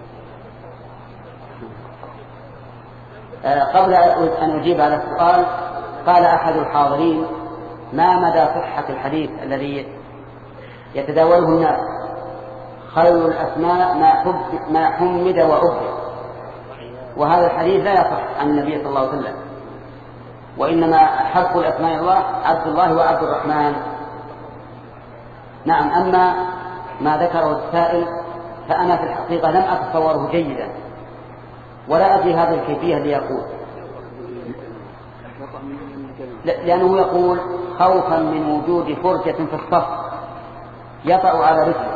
قبل أن أجيب على السؤال قال أحد الحاضرين ما مدى صحة الحديث الذي يتداوله الناس خير الأسماء ما حب ما حمد وعبد؟ وهذا الحديث لا يصح عن النبي صلى الله عليه وسلم، وإنما أحب الأسماء الله عبد الله وعبد الرحمن. نعم. أما ما ذكره السائل فأنا في الحقيقة لم أتصوره جيدا ولا أدري هذه الكيفية اللي يقول، لأنه يقول خوفا من وجود فرجة في الصف يطأ على رجله.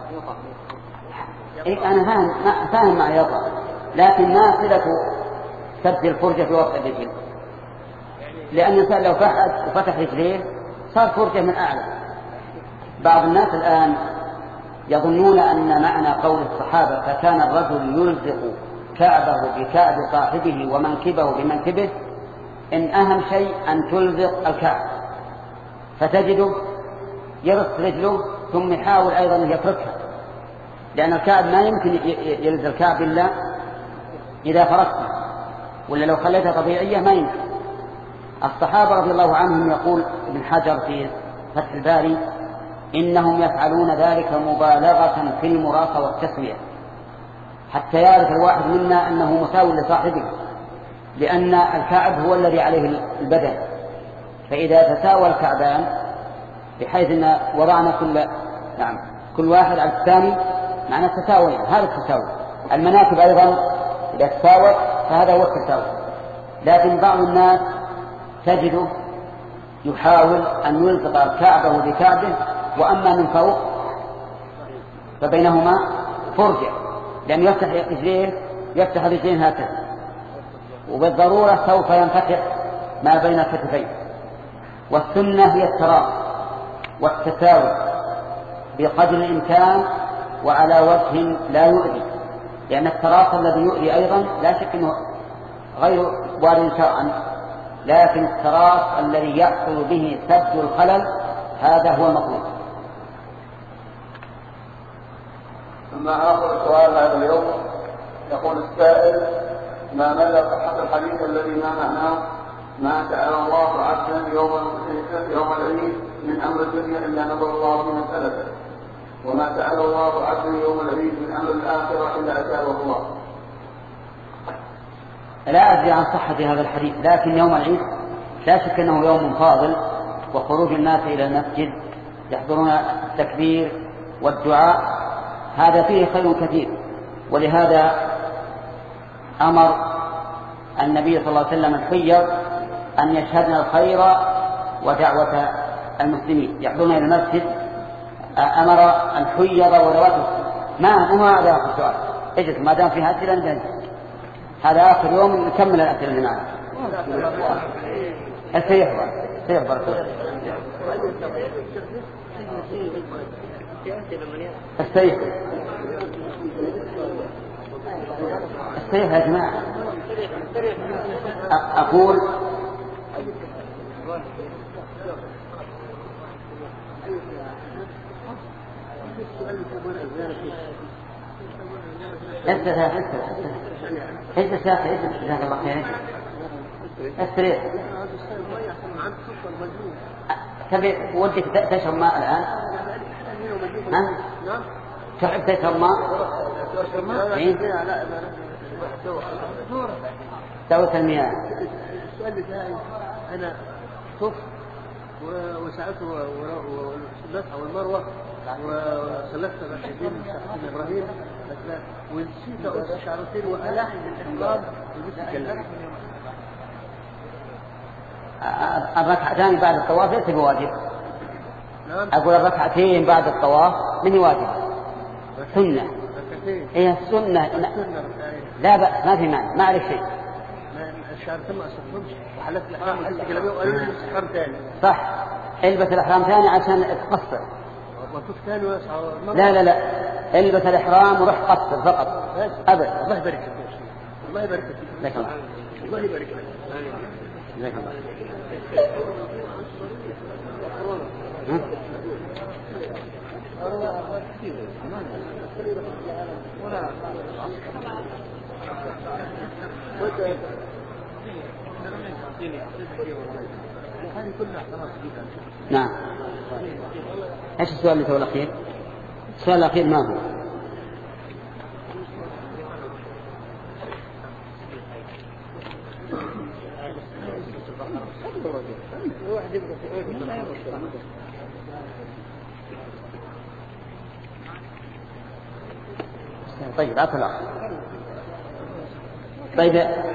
إيه أنا فاهم فاهم مع يطأ، لكن ما صلة سد الفرجة في وسط الرجل؟ لأن الإنسان لو فتح رجليه صار فرجة من أعلى. بعض الناس الآن يظنون أن معنى قول الصحابة فكان الرجل يلزق كعبه بكعب صاحبه ومنكبه بمنكبه إن أهم شيء أن تلزق الكعب، فتجده يرص رجله ثم يحاول أيضا أن يفركها، لأن الكعب ما يمكن يلزق الكعب إلا إذا فركتها، ولا لو خليتها طبيعية ما يمكن. الصحابة رضي الله عنهم يقول ابن حجر في فتح الباري إنهم يفعلون ذلك مبالغة في المراقة والتسوية، حتى يعرف الواحد منا أنه مساوي لصاحبه، لأن الكعب هو الذي عليه البدن، فإذا تساوى الكعبان بحيث أن وضعنا كل نعم كل واحد على الثاني معنى التساوي، هذا التساوي. المناكب أيضا إذا تساوت فهذا هو التساوي، لكن بعض الناس تجده يحاول أن يلزق كعبه بكعبه وأما من فوق فبينهما فرجة، لأن يفتح رجليه يفتح رجلين هكذا، وبالضرورة سوف ينفتح ما بين الكتفين. والسنة هي التراص والتساوي بقدر الإمكان وعلى وجه لا يؤذي، لأن التراص الذي يؤذي أيضا لا شك أنه غير وارد شرعا، لكن التراص الذي يحصل به سد الخلل هذا هو المطلوب. ثم آخر سؤال هذا اليوم يقول السائل: ما مدى صحة الحديث الذي ما معناه ما سأل الله عبدا يوم يوم العيد من أمر الدنيا إلا نظر الله في مسألته، وما سأل الله عبدا يوم العيد من أمر الآخرة إلا أجابه الله؟ لا أدري عن صحة هذا الحديث، لكن يوم العيد لا شك أنه يوم فاضل، وخروج الناس إلى المسجد يحضرون التكبير والدعاء هذا فيه خير كثير، ولهذا أمر النبي صلى الله عليه وسلم الحيض أن يشهدن الخير ودعوة المسلمين يحضرون إلى المسجد. أمر الحيض وذوات ما هو هذا آخر سؤال، اجلس ما دام فيها أسئلة نجلس، هذا آخر يوم نكمل الأسئلة اللي معنا. السيحضر سيحضر السيح السيح يا جماعة. أقول انت انت انت ساكت انت جزاك الله خير. استريح تبي ودك تشرب ماء الآن؟ ها؟ تحب تشرب ماء؟ إيه؟ دورة المياه. السؤال الثاني أنا طف وسعيت والصلاة والمروة وصلت ركعتين من إبراهيم ونسيت أقص شعرتين وألاحظ الإحرام ونسيت كلام. الركعتان بعد الطواف ليس بواجب. أقول الركعتين بعد الطواف من واجب سنة. هي السنة لا بأس ما في معنى ما أعرف شيء. الشعرتين ما أصفهمش وحلت الإحرام ونسيت كلامي وقالوا لي الإحرام ثاني. صح البس الإحرام ثاني عشان تقصر. لا لا لا البس الإحرام وروح قصر فقط أبدا. الله يبارك فيك. الله يبارك فيك. لك الله. الله يبارك فيك. لك الله. نعم. ايش السؤال اللي تو الأخير؟ السؤال الأخير ما هو؟ طيب أكل طيب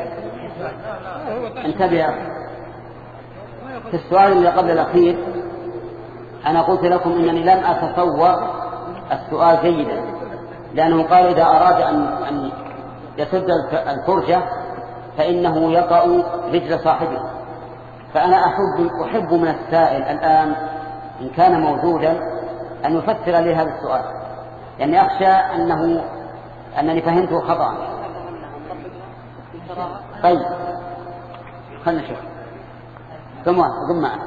انتبه في السؤال اللي قبل الأخير. أنا قلت لكم إنني لم أتصور السؤال جيدا، لأنه قال إذا أراد أن أن يسد الفرجة فإنه يطأ رجل صاحبه، فأنا أحب, أحب من السائل الآن إن كان موجودا أن يفسر لي هذا السؤال، لأني يعني أخشى أنه أنني فهمته خطأ. طيب خلنا نشوف ثم ثم معه.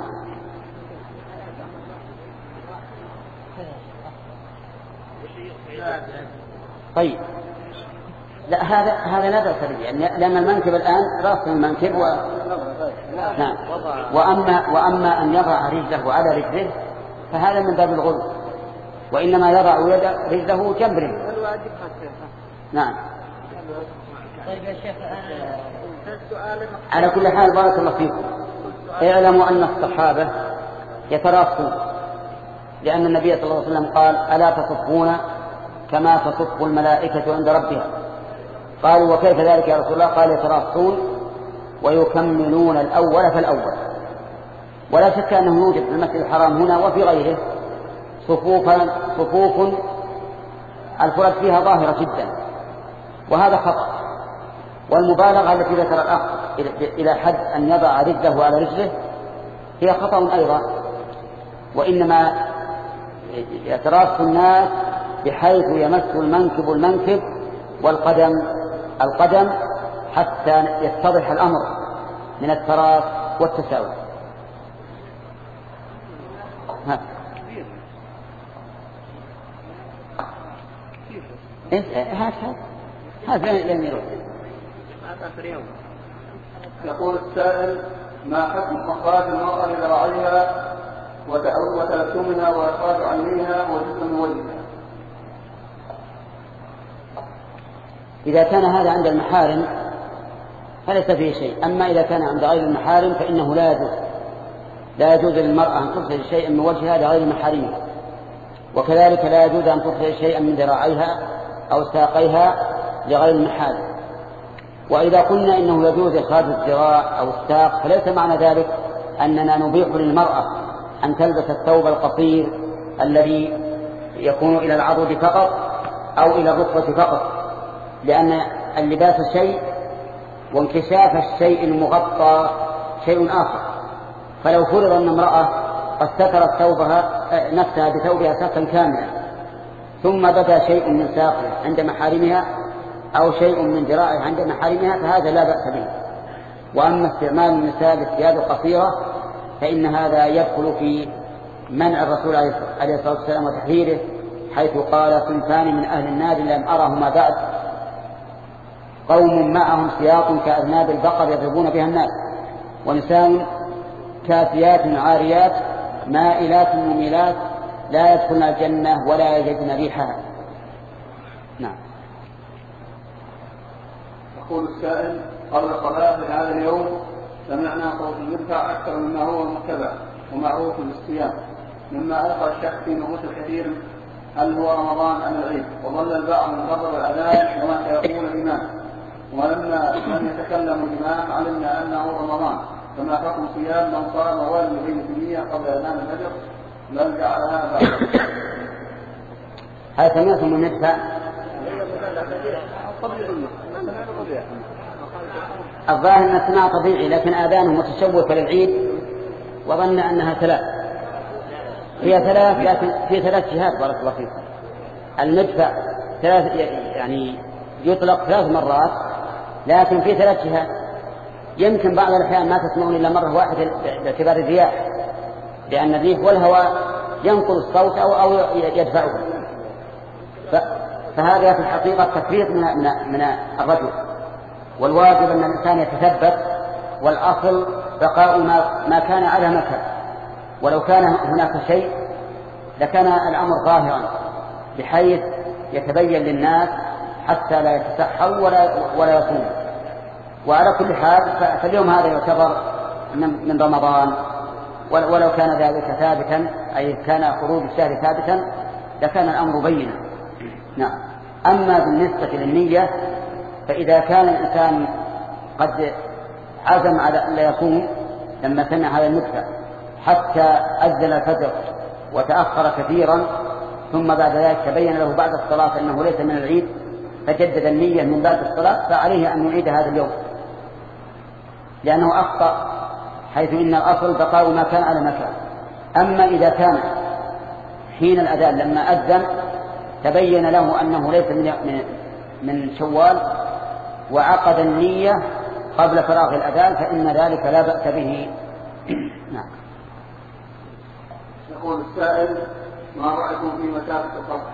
طيب لا هذا هذا لا بأس به، يعني لأن المنكب الآن رأس المنكب و... نعم. وأما وأما أن يضع رجله على رجله فهذا من باب الغلو، وإنما يضع يد رجله جنب رجله. نعم. طيب يا شيخ على كل حال بارك الله فيكم، اعلموا أن الصحابة يتراصون، لأن النبي صلى الله عليه وسلم قال ألا تصفون كما تصف الملائكة عند ربها؟ قالوا وكيف ذلك يا رسول الله؟ قال يتراصون ويكملون الأول فالأول. ولا شك أنه يوجد في المسجد الحرام هنا وفي غيره صفوفا صفوف الفرد فيها ظاهرة جدا، وهذا خطأ. والمبالغة التي ذكر الأخ إلى حد أن يضع رجله على رجله هي خطأ أيضا، وإنما يتراص الناس بحيث يمس المنكب المنكب والقدم القدم حتى يتضح الأمر من التراص والتساوي. ها. هذا هذا لن يروح. يقول السائل ما حكم إخراج المرأة لذراعيها وتلثمها وإخراج عينيها وجسم وجهها؟ إذا كان هذا عند المحارم فليس فيه شيء، أما إذا كان عند غير المحارم فإنه لا يجوز لا يجوز للمرأة أن تخرج شيئا من وجهها لغير محارمها، وكذلك لا يجوز أن تخرج شيئا من ذراعيها أو ساقيها لغير المحارم. وإذا قلنا إنه يجوز إخراج الذراع أو الساق فليس معنى ذلك أننا نبيح للمرأة أن تلبس الثوب القصير الذي يكون إلى العضد فقط أو إلى الركبة فقط، لأن اللباس شيء وانكشاف الشيء المغطى شيء آخر. فلو فرض أن امرأة قد سترت ثوبها نفسها بثوبها سترا كاملا ثم بدا شيء من ساقها عند محارمها أو شيء من ذراعها عند محارمها فهذا لا بأس به. وأما استعمال النساء للثياب القصيرة فإن هذا يدخل في منع الرسول عليه الصلاة والسلام وتحذيره، حيث قال صنفان من أهل النار لم أرهما بعد، قوم معهم سياط كأذناب البقر يضربون بها الناس، ونساء كاسيات عاريات مائلات مميلات لا يدخلن الجنة ولا يجدن ريحها. نعم. يقول السائل قبل الصلاة لهذا اليوم سمعنا صوت يرفع أكثر مما هو المتبع ومعروف بالصيام، مما ألقى الشك في نفوس الكثير هل هو رمضان أم العيد، وظل البعض منتظر الأذان وما سيقول الإمام، ولما لم يتكلم الإمام علمنا أنه رمضان، فما حكم صيام من صام والمئين في المئة قبل أذان الفجر بل جعلها بعد؟ هل سمعتم من ندفع؟ الظاهر أن السماع طبيعي، لكن آذانه متشوفة للعيد وظن أنها ثلاث. هي ثلاث لكن في ثلاث جهات. بارك الله فيكم. المدفع ثلاث يعني يطلق ثلاث مرات لكن في ثلاث جهات. يمكن بعض الأحيان ما تسمعون إلا مرة واحدة باعتبار الرياح، لأن الريح والهواء ينقل الصوت أو أو يدفعه. فهذا في الحقيقة تفريط من من الرجل، والواجب أن الإنسان يتثبت، والأصل بقاء ما ما كان على مكان. ولو كان هناك شيء لكان الأمر ظاهرا بحيث يتبين للناس حتى لا يتسحر ولا ولا يصوم. وعلى كل حال فاليوم هذا يعتبر من رمضان، ولو كان ذلك ثابتا أي كان خروج الشهر ثابتا لكان الأمر بينا. نعم. أما بالنسبة للنية فإذا كان الإنسان قد عزم على أن لا يصوم لما سمع هذا المدفع حتى أذن الفجر وتأخر كثيرا، ثم بعد ذلك تبين له بعد الصلاة أنه ليس من العيد فجدد النية من بعد الصلاة، فعليه أن يعيد هذا اليوم، لأنه أخطأ حيث إن الأصل بقاء ما كان على مكان. أما إذا كان حين الأذان لما أذن تبين له أنه ليس من من شوال وعقد النية قبل فراغ الأذان فإن ذلك لا بأس به. نعم. يقول السائل: ما رأيكم في مسافة القصر؟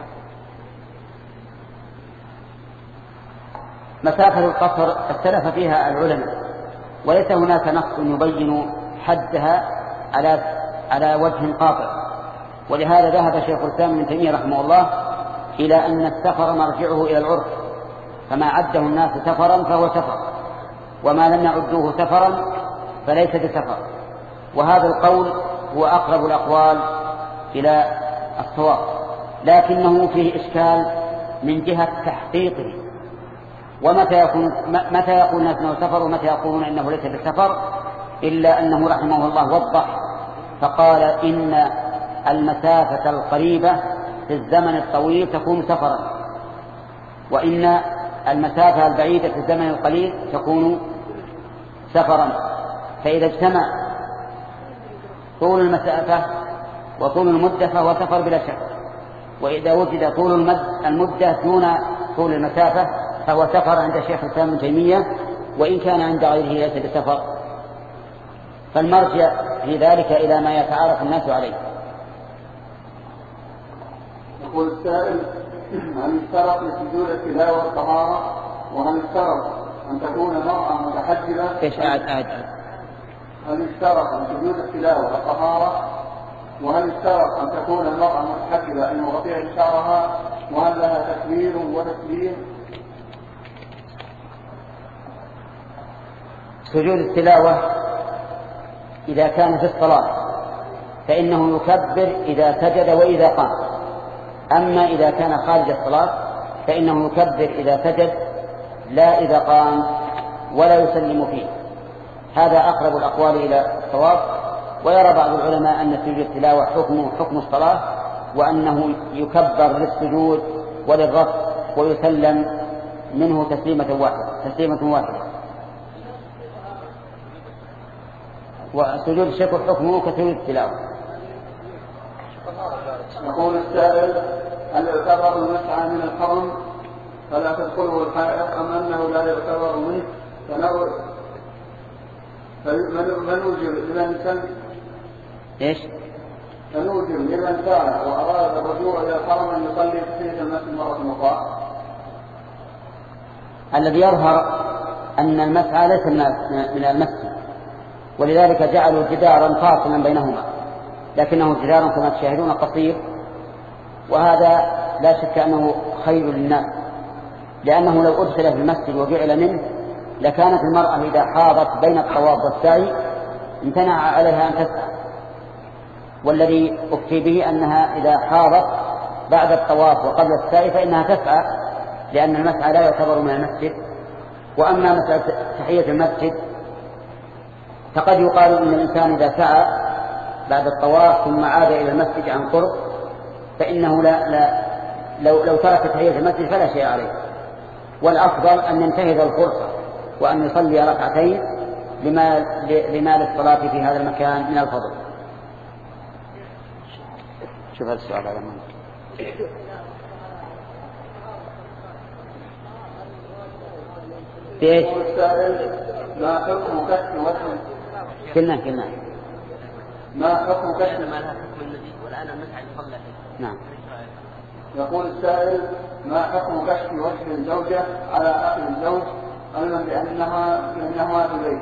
مسافة القصر اختلف فيها العلماء، وليس هناك نص يبين حدها على على وجه قاطع، ولهذا ذهب شيخ الإسلام ابن تيمية رحمه الله إلى أن السفر مرجعه إلى العرف، فما عده الناس سفرا فهو سفر، وما لم يعدوه سفرا فليس بسفر. وهذا القول هو أقرب الأقوال إلى الصواب، لكنه فيه إشكال من جهة تحقيقه، ومتى يكون متى يقول الناس انه سفر ومتى يقولون انه ليس بالسفر، الا انه رحمه الله وضح فقال ان المسافة القريبة في الزمن الطويل تكون سفرا، وان المسافة البعيدة في الزمن القليل تكون سفرا. فإذا اجتمع طول المسافة وطول المدة فهو سفر بلا شك، وإذا وجد طول المدة دون طول المسافة فهو سفر عند شيخ الإسلام ابن تيمية، وإن كان عند غيره ليس بسفر. فالمرجع في ذلك إلى ما يتعارف الناس عليه. يقول السائل: هل اشترط لسجود التلاوة الطهارة؟ وهل اشترط أن تكون المرأة متحجبة؟ ايش قاعد قاعد هل اشترط لسجود التلاوة الطهارة؟ وهل اشترط أن تكون المرأة متحجبة أن يغطيها شعرها؟ وهل لها تكبير وتسليم؟ سجود التلاوة إذا كان في الصلاة فإنه يكبر إذا سجد وإذا قام، أما إذا كان خارج الصلاة فإنه يكبر إذا سجد لا إذا قام، ولا يسلم فيه. هذا أقرب الأقوال إلى الصواب. ويرى بعض العلماء أن سجود التلاوة حكمه حكم الصلاة، وأنه يكبر للسجود وللرفع ويسلم منه تسليمة واحدة تسليمة واحدة وسجود الشكر حكمه كسجود التلاوة. يقول السائل: هل يعتبر المسعى من الحرم فلا تدخله الحائط، أم أنه لا يعتبر منه فنوع من وجب لمن سن ايش؟ فنوجب لمن سعى وأراد الرجوع إلى الحرم أن يصلي في المسجد مرة أخرى؟ الذي يظهر أن المسعى ليس من المسجد، ولذلك جعلوا جدارا فاصلا بينهما، لكنه جدار كما تشاهدون قصير، وهذا لا شك أنه خير للناس، لأنه لو أدخل في المسجد وجعل منه لكانت المرأة إذا حاضت بين الطواف والسعي امتنع عليها أن تسعى، والذي أفتي به أنها إذا حاضت بعد الطواف وقبل السعي فإنها تسعى، لأن المسعى لا يعتبر من المسجد. وأما مسألة تحية المسجد فقد يقال إن الإنسان إذا سعى بعد الطواف ثم عاد إلى المسجد عن قرب فإنه لا لا لو, لو ترك تحية المسجد فلا شيء عليه، والأفضل أن ينتهز الفرصة وأن يصلي ركعتين لما, لما للصلاة في هذا المكان من الفضل. شوف هذا السؤال على من ايش؟ ما حكم كشف وجه؟ كلنا كلنا ما حكم كشف؟ ما لها حكم النبي والآن المسعى يصلى. نعم. يقول السائل: ما حكم كشف وجه الزوجة على أخي الزوج علما بأنها بأنها في البيت؟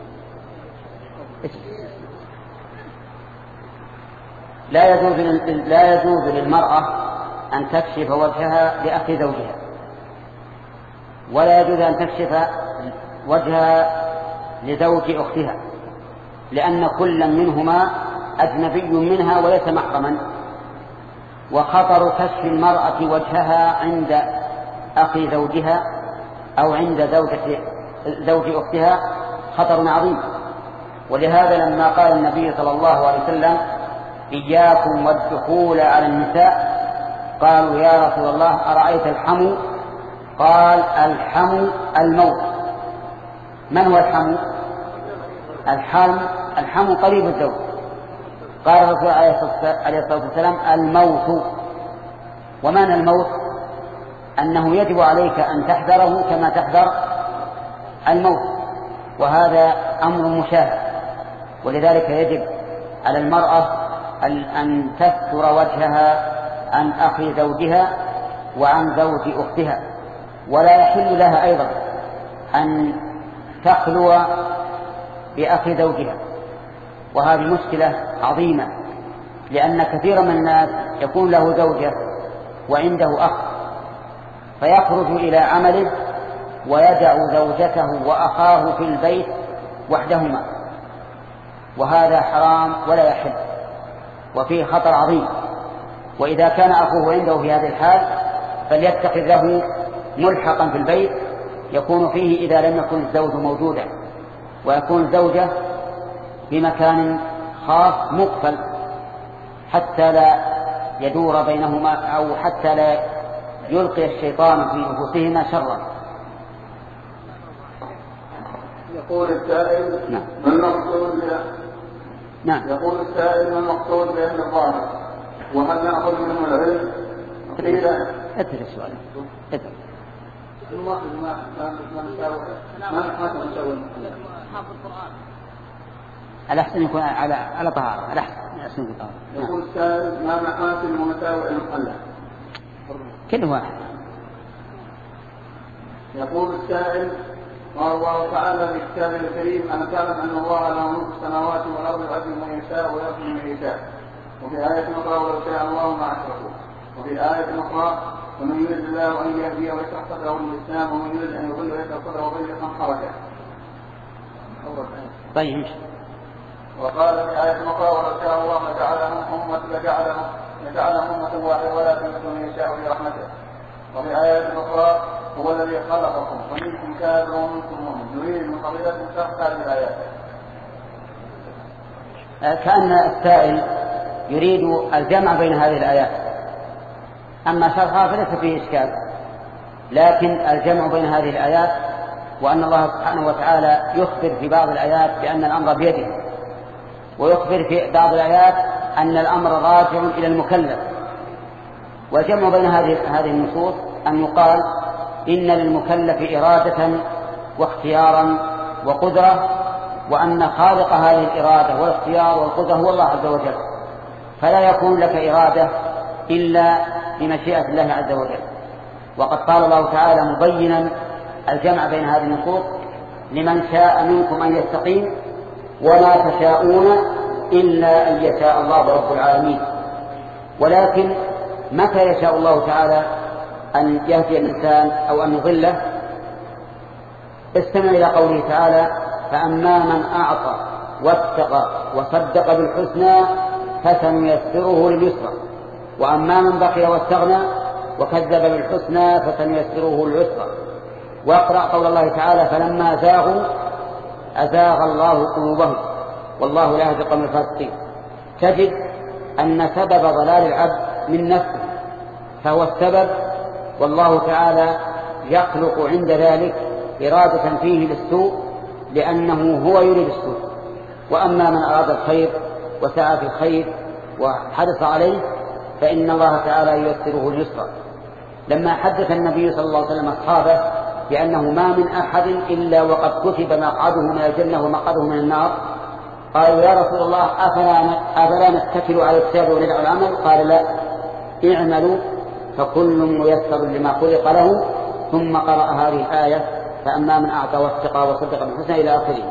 لا يجوز لا يجوز للمرأة أن تكشف وجهها لأخي زوجها، ولا يجوز أن تكشف وجهها لزوج أختها، لأن كل منهما أجنبي منها وليس محرما. وخطر كشف المرأة وجهها عند أخي زوجها أو عند زوجة زوج أختها خطر عظيم. ولهذا لما قال النبي صلى الله عليه وسلم: إياكم والدخول على النساء، قالوا: يا رسول الله أرأيت الحمو؟ قال: الحمو الموت. من هو الحمو؟ الحلم الحم قريب الزوج. قال الرسول عليه الصلاة والسلام الموت. ومعنى الموت أنه يجب عليك أن تحذره كما تحذر الموت، وهذا أمر مشاهد. ولذلك يجب على المرأة أن تستر وجهها عن أخي زوجها وعن زوج أختها، ولا يحل لها أيضا أن تخلو بأخي زوجها، وهذه مشكلة عظيمة، لأن كثيرا من الناس يكون له زوجة وعنده أخ فيخرج إلى عمله ويدع زوجته وأخاه في البيت وحدهما، وهذا حرام ولا يحل وفيه خطر عظيم. وإذا كان أخوه عنده في هذه الحال فليتخذ له ملحقا في البيت يكون فيه إذا لم يكن الزوج موجودا، ويكون الزوجة في مكان خاص مقفل حتى لا يدور بينهما أو حتى لا يلقي الشيطان في نفوسهما شرا. يقول السائل نعم. ما المقصود نعم. يقول السائل ما المقصود بأن الظاهر وهل نأخذ منه العلم؟ قيل ادري السؤال ادري ما ما ما نساوي ما نساوي حافظ القرآن الأحسن يكون على على طهارة. الأحسن يكون طهارة. يقول السائل ما محاسن ومساوئ المحلة؟ كل واحد. يقول السائل قال الله تعالى في كتابه الكريم أنا تعلم أن الله له ملك السماوات والأرض يعز من يشاء ويغفر من يشاء. وفي آية أخرى ولو شاء الله ما أشركوا. وفي آية أخرى ومن يريد الله أن يهديه ويشرح صدره للإسلام ومن يريد أن يضل ويشرح صدره ضيقا حرجا. طيب. وقال في آية أخرى ولو شاء الله لجعلهم أمة لجعلهم لجعلهم أمة واحدة ولا تملك من يشاء برحمته. وفي آية أخرى هو الذي خلقكم ومنكم كافر ومنكم مؤمن يريد من قبيلة شرح هذه الآيات. كأن السائل يريد الجمع بين هذه الآيات، أما شرحها فليس فيه إشكال، لكن الجمع بين هذه الآيات وأن الله سبحانه وتعالى يخبر في بعض الآيات بأن الأمر بيده، ويخبر في بعض الآيات أن الأمر راجع إلى المكلف. والجمع بين هذه هذه النصوص أن يقال إن للمكلف إرادة واختيارا وقدرة، وأن خالق هذه الإرادة والاختيار والقدرة هو الله عز وجل، فلا يكون لك إرادة إلا بمشيئة الله عز وجل. وقد قال الله تعالى مبينا الجمع بين هذه النصوص لمن شاء منكم أن يستقيم وما تشاءون إلا أن يشاء الله رب العالمين. ولكن متى يشاء الله تعالى أن يهدي الإنسان أو أن يضله؟ استمع إلى قوله تعالى فأما من أعطى واتقى وصدق بالحسنى فسنيسره لليسرى، وأما من بقي واستغنى وكذب بالحسنى فسنيسره للعسرى. واقرأ قول الله تعالى فلما زاغوا أزاغ الله قلوبهم والله لا يهدي القوم الفاسقين. تجد أن سبب ضلال العبد من نفسه فهو السبب، والله تعالى يخلق عند ذلك إرادة فيه للسوء لأنه هو يريد السوء. وأما من أراد الخير وسعى في الخير وحرص عليه فإن الله تعالى ييسره اليسرى. لما حدث النبي صلى الله عليه وسلم أصحابه بأنه ما من أحد إلا وقد كتب مقعده من الجنة ومقعده من النار، قالوا يا رسول الله أفلا, أفلا نتكل على الكتاب وندع العمل؟ قال لا، اعملوا فكل ميسر لما خلق له. ثم قرأ هذه الآية فأما من أعطى واتقى وصدق بالحسنى إلى آخره.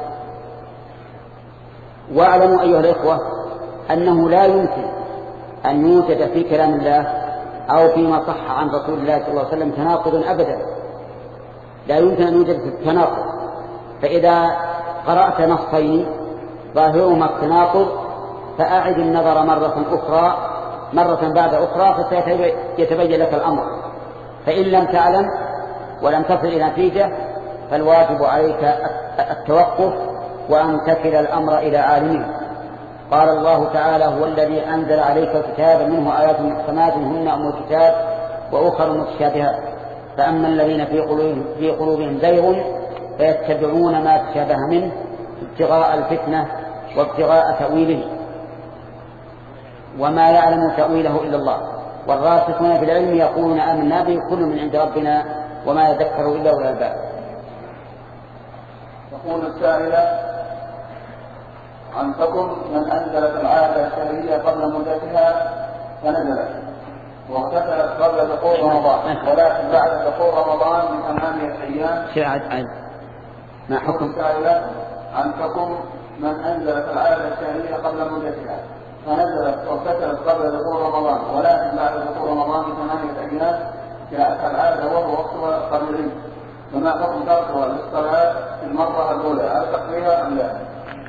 واعلموا أيها الإخوة أنه لا يمكن أن يوجد في كلام الله أو فيما صح عن رسول الله صلى الله عليه وسلم تناقض أبدا، لا يمكن أن يوجد التناقض. فإذا قرأت نصين ظاهرهما التناقض فأعد النظر مرة أخرى مرة بعد أخرى فسيتبين لك الأمر. فإن لم تعلم ولم تصل إلى نتيجة فالواجب عليك التوقف وأن تكل الأمر إلى عالمه. قال الله تعالى هو الذي أنزل عليك الكتاب منه آيات محكمات هن أم الكتاب وأخر متشابهات فأما الذين في قلوبهم, في قلوبهم زيغ فيتبعون ما تشابه منه ابتغاء الفتنة وابتغاء تأويله، وما يعلم تأويله إلا الله. والراسخون في العلم يقولون آمنا به كل من عند ربنا وما يذكر إلا أولو الألباب. يقول السائلة: عن حكم من أنزلت العادة الشرعية قبل مدتها فنزلت واغتسلت قبل دخول رمضان ولكن بعد دخول رمضان بثمانية أيام. شيء ما حكم السائلة: عن حكم من أنزلت العادة الشهرية قبل مدتها فنزلت واغتسلت قبل دخول رمضان ولكن بعد دخول رمضان بثمانية أيام جاءت العادة وهو وقتها قبل، فما حكم تركها للصلاة في المرة الأولى؟ هل تقضيها أم لا؟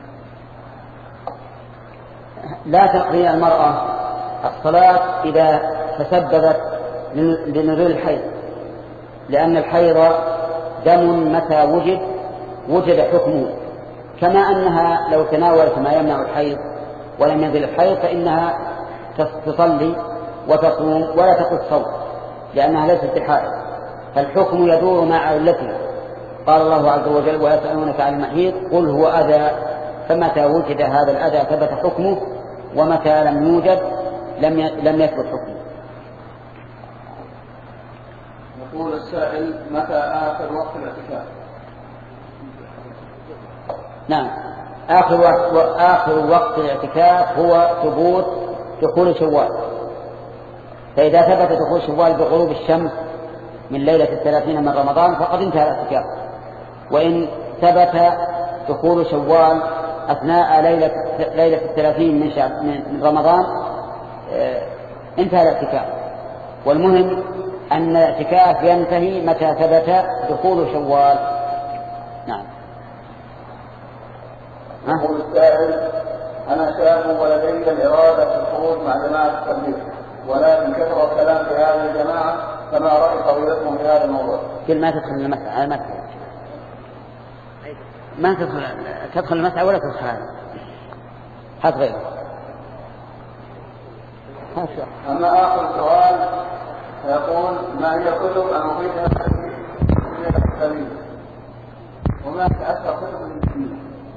لا تقضي المرأة الصلاة إذا تسببت لنزول الحيض، لأن الحيض دم متى وجد وجد حكمه، كما أنها لو تناولت ما يمنع الحيض ولم ينزل الحيض فإنها تصلي وتصوم ولا تقضي الصوم لأنها ليست بحائض، فالحكم يدور مع علته. قال الله عز وجل: ويسألونك عن المحيض قل هو أذى، فمتى وجد هذا الأذى ثبت حكمه، ومتى لم يوجد لم لم يثبت حكمه. يقول السائل: متى آخر وقت الاعتكاف؟ نعم، آخر وقت آخر وقت الاعتكاف هو ثبوت دخول شوال، فإذا ثبت دخول شوال بغروب الشمس من ليلة الثلاثين من رمضان فقد انتهى الاعتكاف، وإن ثبت دخول شوال أثناء ليلة ليلة الثلاثين من, من رمضان انتهى الاعتكاف. والمهم أن الاعتكاف ينتهي متى ثبت دخول شوال. نعم. يقول السائل: أنا شاب ولدي الإرادة في الخروج مع جماعة التبليغ ولكن كثر الكلام في هذه الجماعة، فما رأي فضيلتكم في هذا الموضوع؟ كل ما تدخل المسعى ما تدخل ما تدخل تدخل المسعى ولا تدخل هذا هذا غيره. أما آخر سؤال يقول: ما هي كتب المفيدة للتلميذ وما تأثر كتب المسلمين؟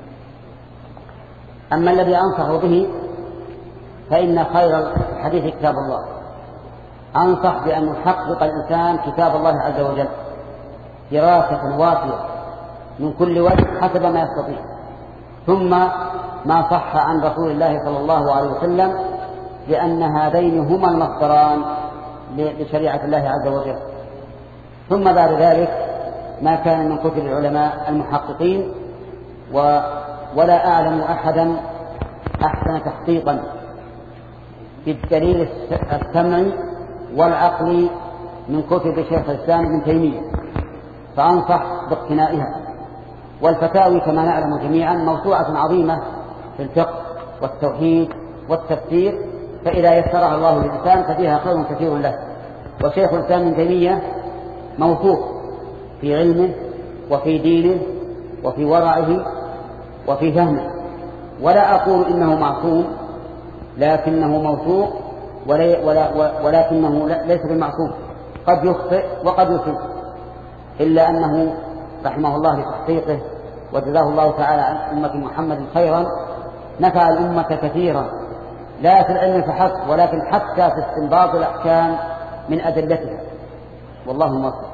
أما الذي أنصح به فإن خير الحديث كتاب الله. أنصح بأن يحقق الإنسان كتاب الله عز وجل دراسة وافية من كل وجه حسب ما يستطيع، ثم ما صح عن رسول الله صلى الله عليه وسلم، لأن هذين هما المصدران لشريعة الله عز وجل، ثم بعد ذلك ما كان من كتب العلماء المحققين، و ولا أعلم أحدا أحسن تحقيقا بالدليل السمعي والعقلي من كتب شيخ الإسلام ابن تيمية، فأنصح باقتنائها. والفتاوي كما نعلم جميعا موسوعة عظيمة في الفقه والتوحيد والتفسير، فإذا يسرها الله للإنسان ففيها خير كثير له. وشيخ الإسلام ابن تيمية موثوق في علمه وفي دينه وفي ورعه وفي فهمه، ولا أقول إنه معصوم، لكنه موثوق ولكنه ليس بالمعصوم، قد يخطئ وقد يصيب، إلا أنه رحمه الله لتحقيقه وجزاه الله تعالى عن أمة محمد خيرا نفع الأمة كثيرا، لا في العلم فحسب ولكن حتى في استنباط الأحكام من أدلتها، والله موفق.